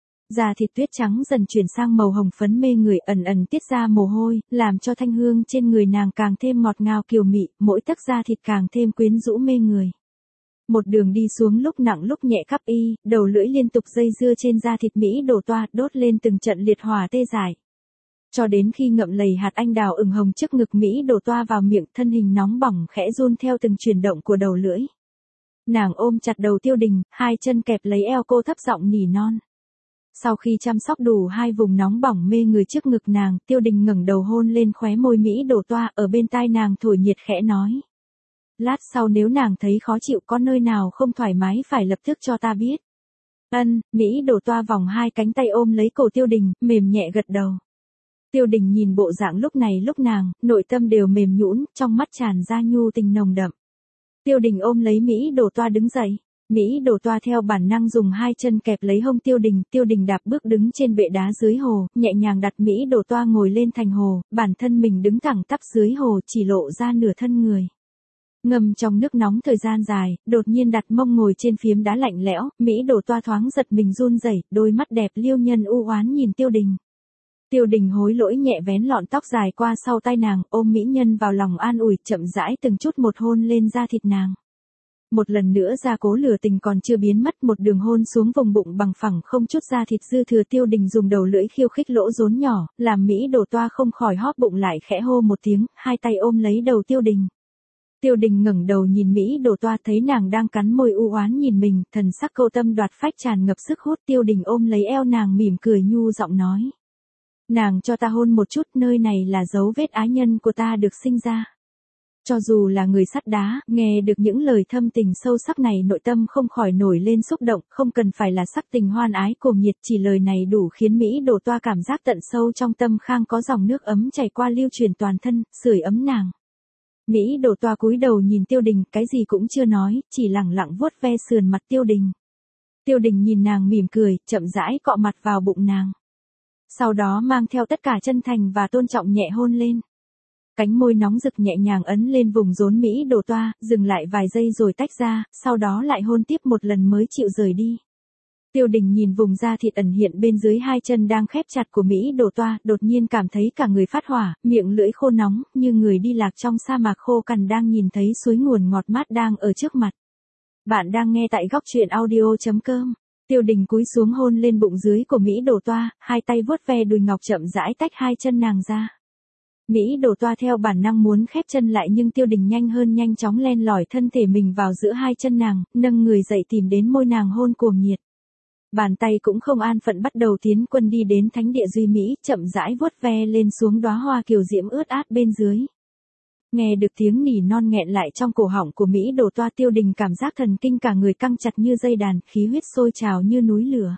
Da thịt tuyết trắng dần chuyển sang màu hồng phấn mê người ẩn ẩn tiết ra mồ hôi, làm cho thanh hương trên người nàng càng thêm ngọt ngào kiều mị, mỗi tấc da thịt càng thêm quyến rũ mê người. Một đường đi xuống lúc nặng lúc nhẹ khắp y, đầu lưỡi liên tục dây dưa trên da thịt Mỹ Đồ Toa, đốt lên từng trận liệt hỏa tê dại. Cho đến khi ngậm lầy hạt anh đào ửng hồng trước ngực Mỹ Đồ Toa vào miệng, thân hình nóng bỏng khẽ run theo từng chuyển động của đầu lưỡi. Nàng ôm chặt đầu Tiêu Đình, hai chân kẹp lấy eo cô thấp giọng nỉ non. Sau khi chăm sóc đủ hai vùng nóng bỏng mê người trước ngực nàng, Tiêu Đình ngẩng đầu hôn lên khóe môi Mỹ Đồ Toa, ở bên tai nàng thổi nhiệt khẽ nói. Lát sau nếu nàng thấy khó chịu có nơi nào không thoải mái phải lập tức cho ta biết. Ân, Mỹ Đồ Toa vòng hai cánh tay ôm lấy cổ Tiêu Đình, mềm nhẹ gật đầu. Tiêu Đình nhìn bộ dạng lúc này lúc nàng, nội tâm đều mềm nhũn, trong mắt tràn ra nhu tình nồng đậm. Tiêu Đình ôm lấy Mỹ Đồ Toa đứng dậy. Mỹ Đồ Toa theo bản năng dùng hai chân kẹp lấy hông Tiêu Đình đạp bước đứng trên bệ đá dưới hồ, nhẹ nhàng đặt Mỹ Đồ Toa ngồi lên thành hồ, bản thân mình đứng thẳng tắp dưới hồ chỉ lộ ra nửa thân người. Ngâm trong nước nóng thời gian dài, đột nhiên đặt mông ngồi trên phiếm đá lạnh lẽo, Mỹ Đồ Toa thoáng giật mình run rẩy, đôi mắt đẹp liêu nhân u oán nhìn Tiêu Đình. Tiêu Đình hối lỗi nhẹ vén lọn tóc dài qua sau tai nàng, ôm mỹ nhân vào lòng an ủi, chậm rãi từng chút một hôn lên da thịt nàng. Một lần nữa gia cố lửa tình còn chưa biến mất, một đường hôn xuống vùng bụng bằng phẳng không chút da thịt dư thừa. Tiêu Đình dùng đầu lưỡi khiêu khích lỗ rốn nhỏ, làm Mỹ Đồ Toa không khỏi hóp bụng lại khẽ hô một tiếng, hai tay ôm lấy đầu Tiêu Đình. Tiêu Đình ngẩng đầu nhìn Mỹ Đồ Toa thấy nàng đang cắn môi u oán nhìn mình, thần sắc câu tâm đoạt phách tràn ngập sức hút. Tiêu Đình ôm lấy eo nàng mỉm cười nhu giọng nói. Nàng cho ta hôn một chút, nơi này là dấu vết ái nhân của ta được sinh ra. Cho dù là người sắt đá, nghe được những lời thâm tình sâu sắc này nội tâm không khỏi nổi lên xúc động, không cần phải là sắc tình hoan ái cuồng nhiệt, chỉ lời này đủ khiến Mỹ Đồ Toa cảm giác tận sâu trong tâm khang có dòng nước ấm chảy qua lưu truyền toàn thân, sưởi ấm nàng. Mỹ Đồ Toa cúi đầu nhìn Tiêu Đình, cái gì cũng chưa nói, chỉ lẳng lặng vuốt ve sườn mặt Tiêu Đình. Tiêu Đình nhìn nàng mỉm cười, chậm rãi cọ mặt vào bụng nàng. Sau đó mang theo tất cả chân thành và tôn trọng nhẹ hôn lên. Cánh môi nóng rực nhẹ nhàng ấn lên vùng rốn Mỹ Đồ Toa, dừng lại vài giây rồi tách ra, sau đó lại hôn tiếp một lần mới chịu rời đi. Tiêu Đình nhìn vùng da thịt ẩn hiện bên dưới hai chân đang khép chặt của Mỹ Đồ Toa, đột nhiên cảm thấy cả người phát hỏa, miệng lưỡi khô nóng, như người đi lạc trong sa mạc khô cằn đang nhìn thấy suối nguồn ngọt mát đang ở trước mặt. Bạn đang nghe tại góc truyện audio.com. Tiêu Đình cúi xuống hôn lên bụng dưới của Mỹ Đồ Toa, hai tay vuốt ve đùi ngọc chậm rãi tách hai chân nàng ra. Mỹ Đồ Toa theo bản năng muốn khép chân lại nhưng Tiêu Đình nhanh hơn nhanh chóng len lỏi thân thể mình vào giữa hai chân nàng, nâng người dậy tìm đến môi nàng hôn cuồng nhiệt. Bàn tay cũng không an phận bắt đầu tiến quân đi đến thánh địa duy Mỹ, chậm rãi vuốt ve lên xuống đóa hoa kiều diễm ướt át bên dưới. Nghe được tiếng nỉ non nghẹn lại trong cổ họng của Mỹ Đồ Toa, Tiêu Đình cảm giác thần kinh cả người căng chặt như dây đàn, khí huyết sôi trào như núi lửa.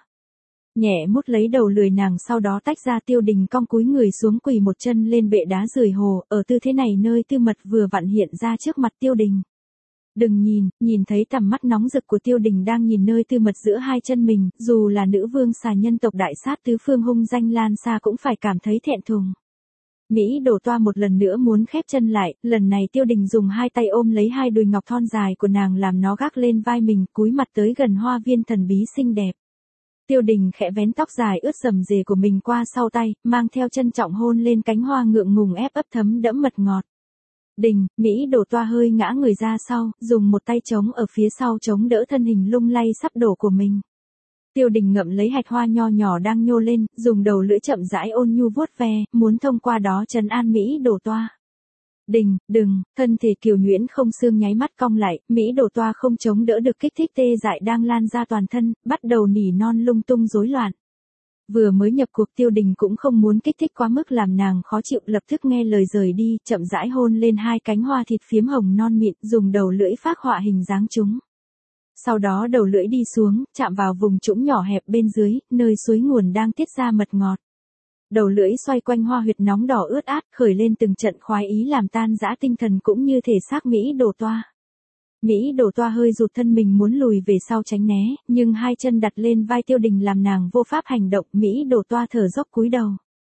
Nhẹ mút lấy đầu lười nàng sau đó tách ra. Tiêu Đình cong cúi người xuống quỳ một chân lên bệ đá rời hồ, ở tư thế này nơi tư mật vừa vặn hiện ra trước mặt Tiêu Đình. Đừng nhìn thấy tầm mắt nóng rực của Tiêu Đình đang nhìn nơi tư mật giữa hai chân mình, dù là nữ vương xà nhân tộc đại sát tứ phương hung danh lan xa cũng phải cảm thấy thẹn thùng. Mỹ Đồ Toa một lần nữa muốn khép chân lại, lần này Tiêu Đình dùng hai tay ôm lấy hai đùi ngọc thon dài của nàng làm nó gác lên vai mình, cúi mặt tới gần hoa viên thần bí xinh đẹp. Tiêu Đình khẽ vén tóc dài ướt rầm rề của mình qua sau tay, mang theo trân trọng hôn lên cánh hoa ngượng ngùng ép ấp thấm đẫm mật ngọt. Đình, Mỹ Đồ Toa hơi ngã người ra sau, dùng một tay chống ở phía sau chống đỡ thân hình lung lay sắp đổ của mình. Tiêu Đình ngậm lấy hạch hoa nho nhỏ đang nhô lên, dùng đầu lưỡi chậm rãi ôn nhu vuốt ve, muốn thông qua đó trấn an Mỹ Đổ Toa. Đình, đừng, thân thể Kiều Nhuyễn không xương nháy mắt cong lại, Mỹ Đổ Toa không chống đỡ được kích thích tê dại đang lan ra toàn thân, bắt đầu nỉ non lung tung rối loạn. Vừa mới nhập cuộc Tiêu Đình cũng không muốn kích thích quá mức làm nàng khó chịu, lập tức nghe lời rời đi, chậm rãi hôn lên hai cánh hoa thịt phiếm hồng non mịn, dùng đầu lưỡi phác họa hình dáng chúng. Sau đó đầu lưỡi đi xuống, chạm vào vùng trũng nhỏ hẹp bên dưới, nơi suối nguồn đang tiết ra mật ngọt. Đầu lưỡi xoay quanh hoa huyệt nóng đỏ ướt át, khởi lên từng trận khoái ý làm tan rã tinh thần cũng như thể xác Mỹ Đổ Toa. Mỹ Đổ Toa hơi rụt thân mình muốn lùi về sau tránh né, nhưng hai chân đặt lên vai Tiêu Đình làm nàng vô pháp hành động, Mỹ Đổ Toa thở dốc cúi đầu.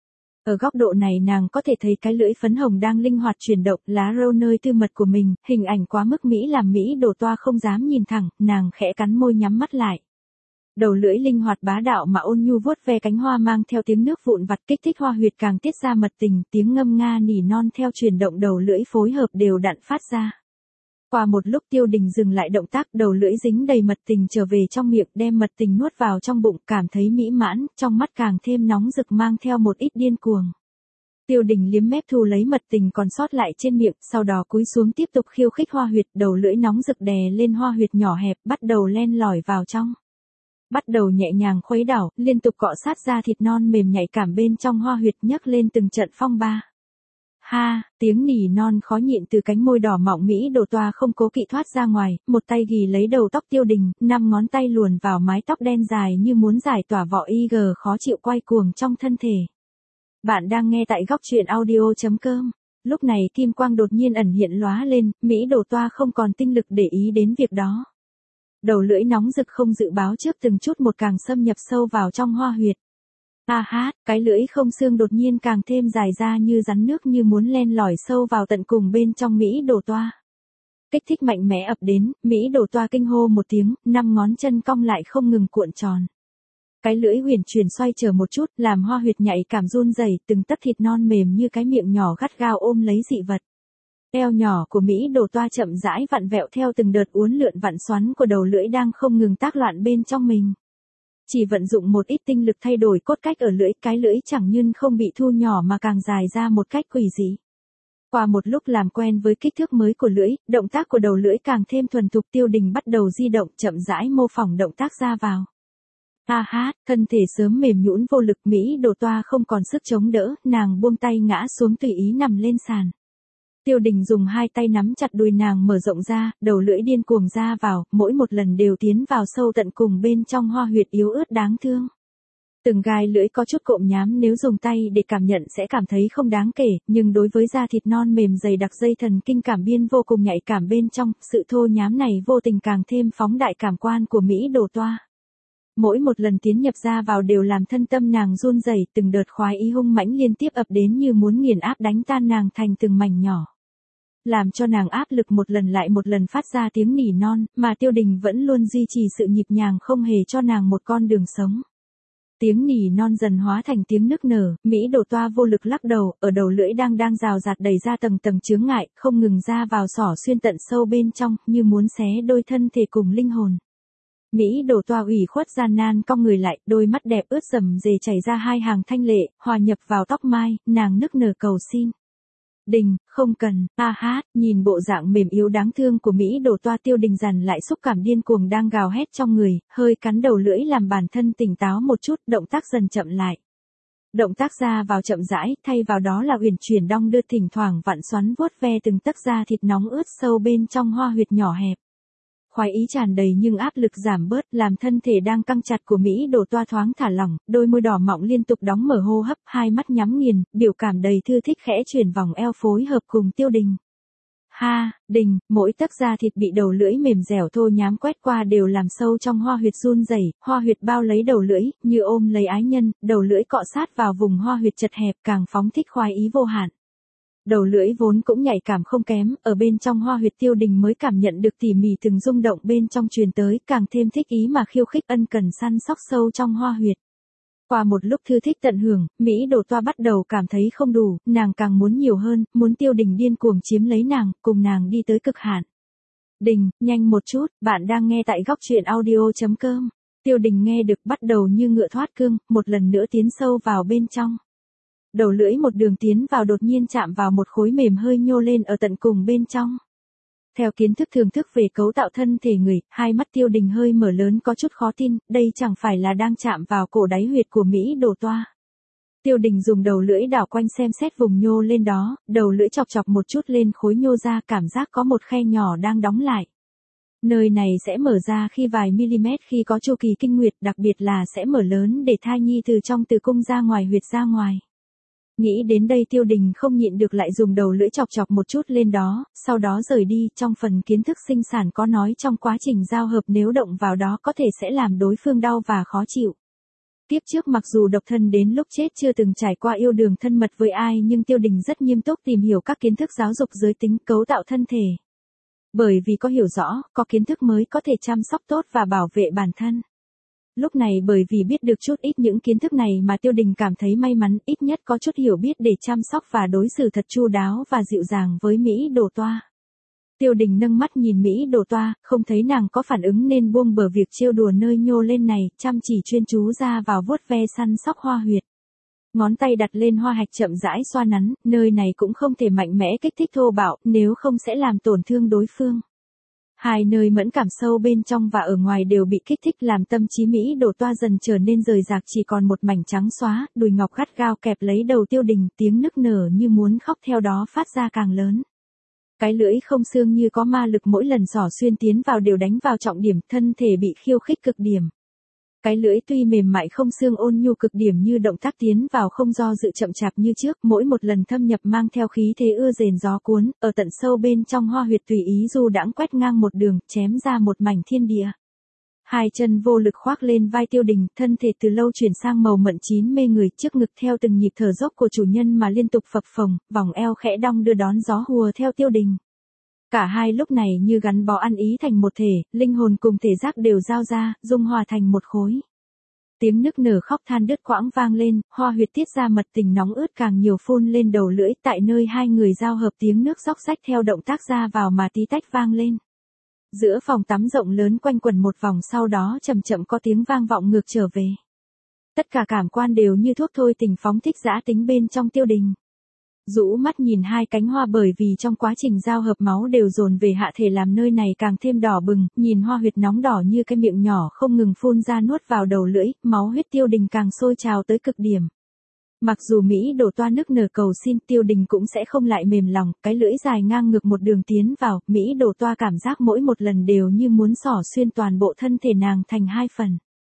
Ở góc độ này nàng có thể thấy cái lưỡi phấn hồng đang linh hoạt chuyển động, lá râu nơi tư mật của mình, hình ảnh quá mức Mỹ làm Mỹ Đổ Toa không dám nhìn thẳng, nàng khẽ cắn môi nhắm mắt lại. Đầu lưỡi linh hoạt bá đạo mà ôn nhu vuốt ve cánh hoa mang theo tiếng nước vụn vặt kích thích hoa huyệt càng tiết ra mật tình, tiếng ngâm nga nỉ non theo chuyển động đầu lưỡi phối hợp đều đặn phát ra. Qua một lúc Tiêu Đình dừng lại động tác, đầu lưỡi dính đầy mật tình trở về trong miệng, đem mật tình nuốt vào trong bụng, cảm thấy mỹ mãn, trong mắt càng thêm nóng rực mang theo một ít điên cuồng. Tiêu Đình liếm mép thu lấy mật tình còn sót lại trên miệng, sau đó cúi xuống tiếp tục khiêu khích hoa huyệt, đầu lưỡi nóng rực đè lên hoa huyệt nhỏ hẹp, bắt đầu len lỏi vào trong. Bắt đầu nhẹ nhàng khuấy đảo, liên tục cọ sát ra thịt non mềm nhạy cảm bên trong hoa huyệt, nhấc lên từng trận phong ba. Ha, tiếng nỉ non khó nhịn từ cánh môi đỏ mọng Mỹ Đổ Toa không cố kỵ thoát ra ngoài, một tay ghì lấy đầu tóc Tiêu Đình, 5 ngón tay luồn vào mái tóc đen dài như muốn giải tỏa vỏ IG khó chịu quay cuồng trong thân thể. Bạn đang nghe tại góc truyện audio.com. Lúc này kim quang đột nhiên ẩn hiện lóa lên, Mỹ Đổ Toa không còn tinh lực để ý đến việc đó. Đầu lưỡi nóng rực không dự báo trước từng chút một càng xâm nhập sâu vào trong hoa huyệt. Cái lưỡi không xương đột nhiên càng thêm dài ra như rắn nước như muốn len lỏi sâu vào tận cùng bên trong Mỹ Đổ Toa. Kích thích mạnh mẽ ập đến, Mỹ Đổ Toa kinh hô một tiếng, 5 ngón chân cong lại không ngừng cuộn tròn. Cái lưỡi huyền chuyển xoay chờ một chút, làm hoa huyệt nhạy cảm run rẩy, từng tấc thịt non mềm như cái miệng nhỏ gắt gao ôm lấy dị vật. Eo nhỏ của Mỹ Đổ Toa chậm rãi vặn vẹo theo từng đợt uốn lượn vặn xoắn của đầu lưỡi đang không ngừng tác loạn bên trong mình. Chỉ vận dụng một ít tinh lực thay đổi cốt cách ở lưỡi, cái lưỡi chẳng nhưng không bị thu nhỏ mà càng dài ra một cách quỷ dị. Qua một lúc làm quen với kích thước mới của lưỡi, động tác của đầu lưỡi càng thêm thuần thục, Tiêu Đình bắt đầu di động chậm rãi mô phỏng động tác ra vào. Thân thể sớm mềm nhũn vô lực, Mỹ Đổ Toa không còn sức chống đỡ, nàng buông tay ngã xuống tùy ý nằm lên sàn. Tiêu Đình dùng hai tay nắm chặt đùi nàng mở rộng ra, đầu lưỡi điên cuồng ra vào, mỗi một lần đều tiến vào sâu tận cùng bên trong hoa huyệt yếu ớt đáng thương. Từng gai lưỡi có chút cộm nhám, nếu dùng tay để cảm nhận sẽ cảm thấy không đáng kể, nhưng đối với da thịt non mềm dày đặc dây thần kinh cảm biên vô cùng nhạy cảm bên trong, sự thô nhám này vô tình càng thêm phóng đại cảm quan của Mỹ Đổ Toa. Mỗi một lần tiến nhập ra vào đều làm thân tâm nàng run rẩy, từng đợt khoái ý hung mãnh liên tiếp ập đến như muốn nghiền áp đánh tan nàng thành từng mảnh nhỏ. Làm cho nàng áp lực một lần lại một lần phát ra tiếng nỉ non, mà Tiêu Đình vẫn luôn duy trì sự nhịp nhàng không hề cho nàng một con đường sống. Tiếng nỉ non dần hóa thành tiếng nức nở, Mỹ Đổ Toa vô lực lắc đầu, ở đầu lưỡi đang rào rạt đẩy ra tầng tầng chướng ngại, không ngừng ra vào xỏ xuyên tận sâu bên trong, như muốn xé đôi thân thể cùng linh hồn. Mỹ Đổ Toa ủy khuất gian nan cong người lại, đôi mắt đẹp ướt rầm rề chảy ra hai hàng thanh lệ, hòa nhập vào tóc mai, nàng nức nở cầu xin. Đình, không cần, nhìn bộ dạng mềm yếu đáng thương của Mỹ Đổ Toa, Tiêu Đình dằn lại xúc cảm điên cuồng đang gào hét trong người, hơi cắn đầu lưỡi làm bản thân tỉnh táo một chút, động tác dần chậm lại. Động tác ra vào chậm rãi, thay vào đó là uyển chuyển đong đưa, thỉnh thoảng vặn xoắn vuốt ve từng tấc da thịt nóng ướt sâu bên trong hoa huyệt nhỏ hẹp. Khoái ý tràn đầy nhưng áp lực giảm bớt, làm thân thể đang căng chặt của Mỹ Đổ Toa thoáng thả lỏng, đôi môi đỏ mọng liên tục đóng mở hô hấp, hai mắt nhắm nghiền, biểu cảm đầy thư thích khẽ chuyển vòng eo phối hợp cùng Tiêu Đình. Đình, mỗi tấc da thịt bị đầu lưỡi mềm dẻo thô nhám quét qua đều làm sâu trong hoa huyệt run rẩy, hoa huyệt bao lấy đầu lưỡi, như ôm lấy ái nhân, đầu lưỡi cọ sát vào vùng hoa huyệt chật hẹp càng phóng thích khoái ý vô hạn. Đầu lưỡi vốn cũng nhạy cảm không kém, ở bên trong hoa huyệt Tiêu Đình mới cảm nhận được tỉ mỉ từng rung động bên trong truyền tới, càng thêm thích ý mà khiêu khích ân cần săn sóc sâu trong hoa huyệt. Qua một lúc thư thích tận hưởng, Mỹ Đổ Toa bắt đầu cảm thấy không đủ, nàng càng muốn nhiều hơn, muốn Tiêu Đình điên cuồng chiếm lấy nàng, cùng nàng đi tới cực hạn. Đình, nhanh một chút, bạn đang nghe tại góc truyện audio.com. Tiêu Đình nghe được bắt đầu như ngựa thoát cương, một lần nữa tiến sâu vào bên trong. Đầu lưỡi một đường tiến vào đột nhiên chạm vào một khối mềm hơi nhô lên ở tận cùng bên trong. Theo kiến thức thưởng thức về cấu tạo thân thể người, hai mắt Tiêu Đình hơi mở lớn có chút khó tin, đây chẳng phải là đang chạm vào cổ đáy huyệt của Mỹ Đồ Toa. Tiêu Đình dùng đầu lưỡi đảo quanh xem xét vùng nhô lên đó, đầu lưỡi chọc chọc một chút lên khối nhô ra, cảm giác có một khe nhỏ đang đóng lại. Nơi này sẽ mở ra khi vài mm khi có chu kỳ kinh nguyệt, đặc biệt là sẽ mở lớn để thai nhi từ trong tử cung ra ngoài huyệt ra ngoài. Nghĩ đến đây Tiêu Đình không nhịn được lại dùng đầu lưỡi chọc chọc một chút lên đó, sau đó rời đi. Trong phần kiến thức sinh sản có nói trong quá trình giao hợp nếu động vào đó có thể sẽ làm đối phương đau và khó chịu. Tiếp trước mặc dù độc thân đến lúc chết chưa từng trải qua yêu đương thân mật với ai nhưng Tiêu Đình rất nghiêm túc tìm hiểu các kiến thức giáo dục giới tính, cấu tạo thân thể. Bởi vì có hiểu rõ, có kiến thức mới có thể chăm sóc tốt và bảo vệ bản thân. Lúc này bởi vì biết được chút ít những kiến thức này mà Tiêu Đình cảm thấy may mắn, ít nhất có chút hiểu biết để chăm sóc và đối xử thật chu đáo và dịu dàng với Mỹ Đồ Toa. Tiêu Đình nâng mắt nhìn Mỹ Đồ Toa, không thấy nàng có phản ứng nên buông bờ việc trêu đùa nơi nhô lên này, chăm chỉ chuyên chú ra vào vuốt ve săn sóc hoa huyệt. Ngón tay đặt lên hoa hạch chậm rãi xoa nắn, nơi này cũng không thể mạnh mẽ kích thích thô bạo, nếu không sẽ làm tổn thương đối phương. Hai nơi mẫn cảm sâu bên trong và ở ngoài đều bị kích thích làm tâm trí Mỹ Đồ Toa dần trở nên rời rạc, chỉ còn một mảnh trắng xóa, đùi ngọc gắt gao kẹp lấy đầu Tiêu Đình, tiếng nức nở như muốn khóc theo đó phát ra càng lớn. Cái lưỡi không xương như có ma lực, mỗi lần xỏ xuyên tiến vào đều đánh vào trọng điểm, thân thể bị khiêu khích cực điểm. Cái lưỡi tuy mềm mại không xương ôn nhu cực điểm như động tác tiến vào không do dự chậm chạp như trước, mỗi một lần thâm nhập mang theo khí thế ưa rền gió cuốn, ở tận sâu bên trong hoa huyệt tùy ý du đãng quét ngang một đường, chém ra một mảnh thiên địa. Hai chân vô lực khoác lên vai Tiêu Đình, thân thể từ lâu chuyển sang màu mận chín mê người, trước ngực theo từng nhịp thở dốc của chủ nhân mà liên tục phập phồng, vòng eo khẽ đong đưa đón gió hùa theo Tiêu Đình. Cả hai lúc này như gắn bó ăn ý thành một thể, linh hồn cùng thể xác đều giao ra, dung hòa thành một khối. Tiếng nức nở khóc than đứt quãng vang lên, hoa huyệt tiết ra mật tình nóng ướt càng nhiều phun lên đầu lưỡi, tại nơi hai người giao hợp tiếng nước róc rách theo động tác ra vào mà tí tách vang lên. Giữa phòng tắm rộng lớn quanh quẩn một vòng, sau đó chậm chậm có tiếng vang vọng ngược trở về. Tất cả cảm quan đều như thuốc thôi tình phóng thích dã tính bên trong Tiêu Đình. Rũ mắt nhìn hai cánh hoa, bởi vì trong quá trình giao hợp máu đều dồn về hạ thể làm nơi này càng thêm đỏ bừng, nhìn hoa huyệt nóng đỏ như cái miệng nhỏ không ngừng phun ra nuốt vào đầu lưỡi, máu huyết Tiêu Đình càng sôi trào tới cực điểm. Mặc dù Mỹ Đồ Toa nức nở cầu xin, Tiêu Đình cũng sẽ không lại mềm lòng, cái lưỡi dài ngang ngược một đường tiến vào, Mỹ Đồ Toa cảm giác mỗi một lần đều như muốn xỏ xuyên toàn bộ thân thể nàng thành hai phần.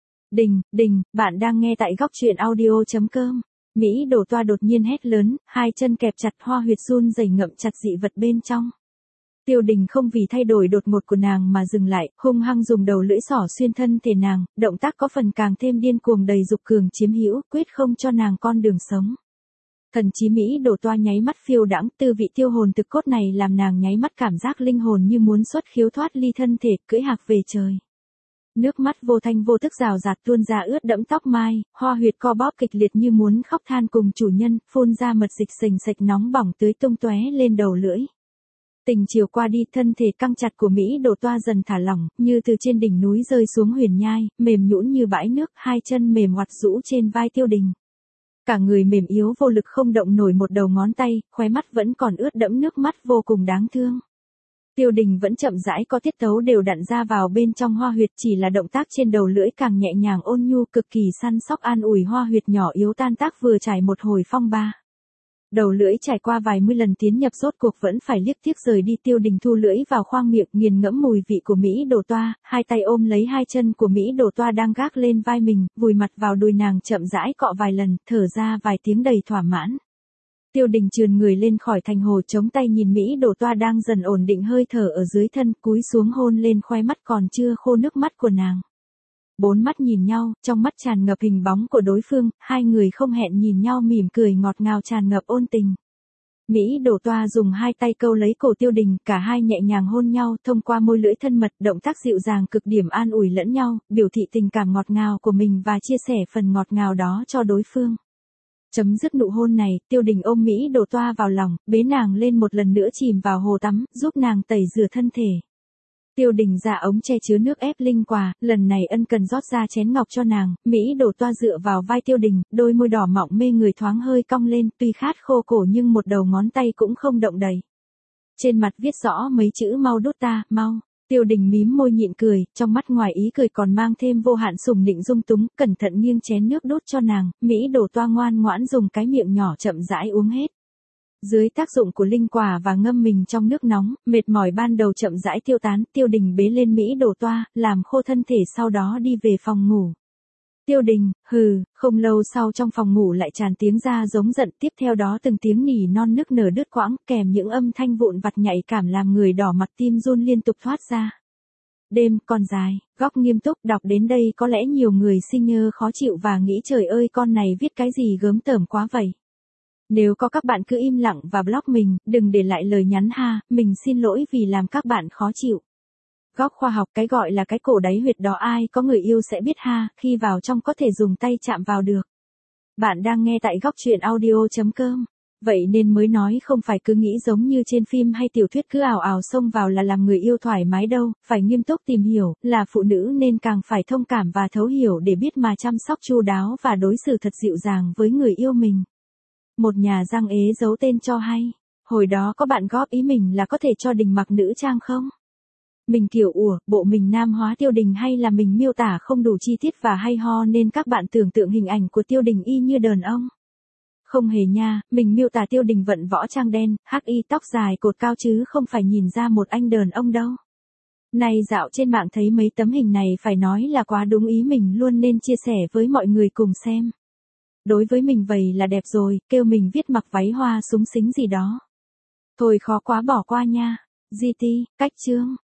Đình, bạn đang nghe tại góc truyện audio.com. Mỹ Đồ Toa đột nhiên hét lớn, hai chân kẹp chặt, hoa huyệt run rẩy ngậm chặt dị vật bên trong. Tiêu Đình không vì thay đổi đột ngột của nàng mà dừng lại, hung hăng dùng đầu lưỡi xỏ xuyên thân thể nàng, động tác có phần càng thêm điên cuồng đầy dục cường chiếm hữu, quyết không cho nàng con đường sống. Thần trí Mỹ Đồ Toa nháy mắt phiêu đãng, tư vị tiêu hồn thực cốt này làm nàng nháy mắt cảm giác linh hồn như muốn xuất khiếu thoát ly thân thể, cưỡi hạc về trời. Nước mắt vô thanh vô thức rào rạt tuôn ra ướt đẫm tóc mai, hoa huyệt co bóp kịch liệt như muốn khóc than cùng chủ nhân, phun ra mật dịch sình sạch nóng bỏng tưới tung tóe lên đầu lưỡi. Tình chiều qua đi, thân thể căng chặt của Mỹ Đồ Toa dần thả lỏng, như từ trên đỉnh núi rơi xuống huyền nhai, mềm nhũn như bãi nước, hai chân mềm oặt rũ trên vai Tiêu Đình. Cả người mềm yếu vô lực không động nổi một đầu ngón tay, khóe mắt vẫn còn ướt đẫm nước mắt vô cùng đáng thương. Tiêu Đình vẫn chậm rãi có tiết tấu đều đặn ra vào bên trong hoa huyệt, chỉ là động tác trên đầu lưỡi càng nhẹ nhàng ôn nhu, cực kỳ săn sóc an ủi hoa huyệt nhỏ yếu tan tác vừa trải một hồi phong ba. Đầu lưỡi trải qua vài mươi lần tiến nhập rốt cuộc vẫn phải liếc tiếc rời đi. Tiêu Đình thu lưỡi vào khoang miệng, nghiền ngẫm mùi vị của Mỹ Đồ Toa, hai tay ôm lấy hai chân của Mỹ Đồ Toa đang gác lên vai mình, vùi mặt vào đùi nàng chậm rãi cọ vài lần, thở ra vài tiếng đầy thỏa mãn. Tiêu Đình trườn người lên khỏi thành hồ, chống tay nhìn Mỹ Đồ Toa đang dần ổn định hơi thở ở dưới thân, cúi xuống hôn lên khóe mắt còn chưa khô nước mắt của nàng. Bốn mắt nhìn nhau, trong mắt tràn ngập hình bóng của đối phương, hai người không hẹn nhìn nhau mỉm cười ngọt ngào tràn ngập ôn tình. Mỹ Đồ Toa dùng hai tay câu lấy cổ Tiêu Đình, cả hai nhẹ nhàng hôn nhau, thông qua môi lưỡi thân mật, động tác dịu dàng cực điểm an ủi lẫn nhau, biểu thị tình cảm ngọt ngào của mình và chia sẻ phần ngọt ngào đó cho đối phương. Chấm dứt nụ hôn này, Tiêu Đình ôm Mỹ Đồ Toa vào lòng, bế nàng lên một lần nữa chìm vào hồ tắm, giúp nàng tẩy rửa thân thể. Tiêu Đình ra ống che chứa nước ép linh quả, lần này ân cần rót ra chén ngọc cho nàng, Mỹ Đổ Toa dựa vào vai Tiêu Đình, đôi môi đỏ mọng mê người thoáng hơi cong lên, tuy khát khô cổ nhưng một đầu ngón tay cũng không động đậy. Trên mặt viết rõ mấy chữ mau đút ta, mau. Tiêu Đình mím môi nhịn cười, trong mắt ngoài ý cười còn mang thêm vô hạn sủng nịnh dung túng, cẩn thận nghiêng chén nước đút cho nàng, Mỹ Đổ Toa ngoan ngoãn dùng cái miệng nhỏ chậm rãi uống hết. Dưới tác dụng của linh quả và ngâm mình trong nước nóng, mệt mỏi ban đầu chậm rãi tiêu tán, Tiêu Đình bế lên Mỹ Đổ Toa, làm khô thân thể sau đó đi về phòng ngủ. Tiêu Đình, hừ, không lâu sau trong phòng ngủ lại tràn tiếng ra giống giận, tiếp theo đó từng tiếng nỉ non nức nở đứt quãng, kèm những âm thanh vụn vặt nhạy cảm làm người đỏ mặt tim run liên tục thoát ra. Đêm còn dài, Góc nghiêm túc đọc đến đây có lẽ nhiều người sinh nhơ khó chịu và nghĩ trời ơi con này viết cái gì gớm tởm quá vậy. Nếu có các bạn cứ im lặng và block mình, đừng để lại lời nhắn ha, mình xin lỗi vì làm các bạn khó chịu. Góc khoa học cái gọi là cái cổ đáy huyệt đó ai có người yêu sẽ biết ha, khi vào trong có thể dùng tay chạm vào được. Bạn đang nghe tại Góc Truyện Audio.com. Vậy nên mới nói không phải cứ nghĩ giống như trên phim hay tiểu thuyết cứ ào ào xông vào là làm người yêu thoải mái đâu, phải nghiêm túc tìm hiểu, là phụ nữ nên càng phải thông cảm và thấu hiểu để biết mà chăm sóc chu đáo và đối xử thật dịu dàng với người yêu mình. Một nhà giang ế giấu tên cho hay, hồi đó có bạn góp ý mình là có thể cho Đình mặc nữ trang không? Mình kiểu bộ mình nam hóa Tiêu Đình hay là mình miêu tả không đủ chi tiết và hay ho nên các bạn tưởng tượng hình ảnh của Tiêu Đình y như đàn ông. Không hề nha, mình miêu tả Tiêu Đình vận võ trang đen, hắc y tóc dài cột cao chứ không phải nhìn ra một anh đàn ông đâu. Này dạo trên mạng thấy mấy tấm hình này phải nói là quá đúng ý mình luôn nên chia sẻ với mọi người cùng xem. Đối với mình vậy là đẹp rồi, kêu mình viết mặc váy hoa súng xính gì đó. Thôi khó quá bỏ qua nha. GT, cách chương.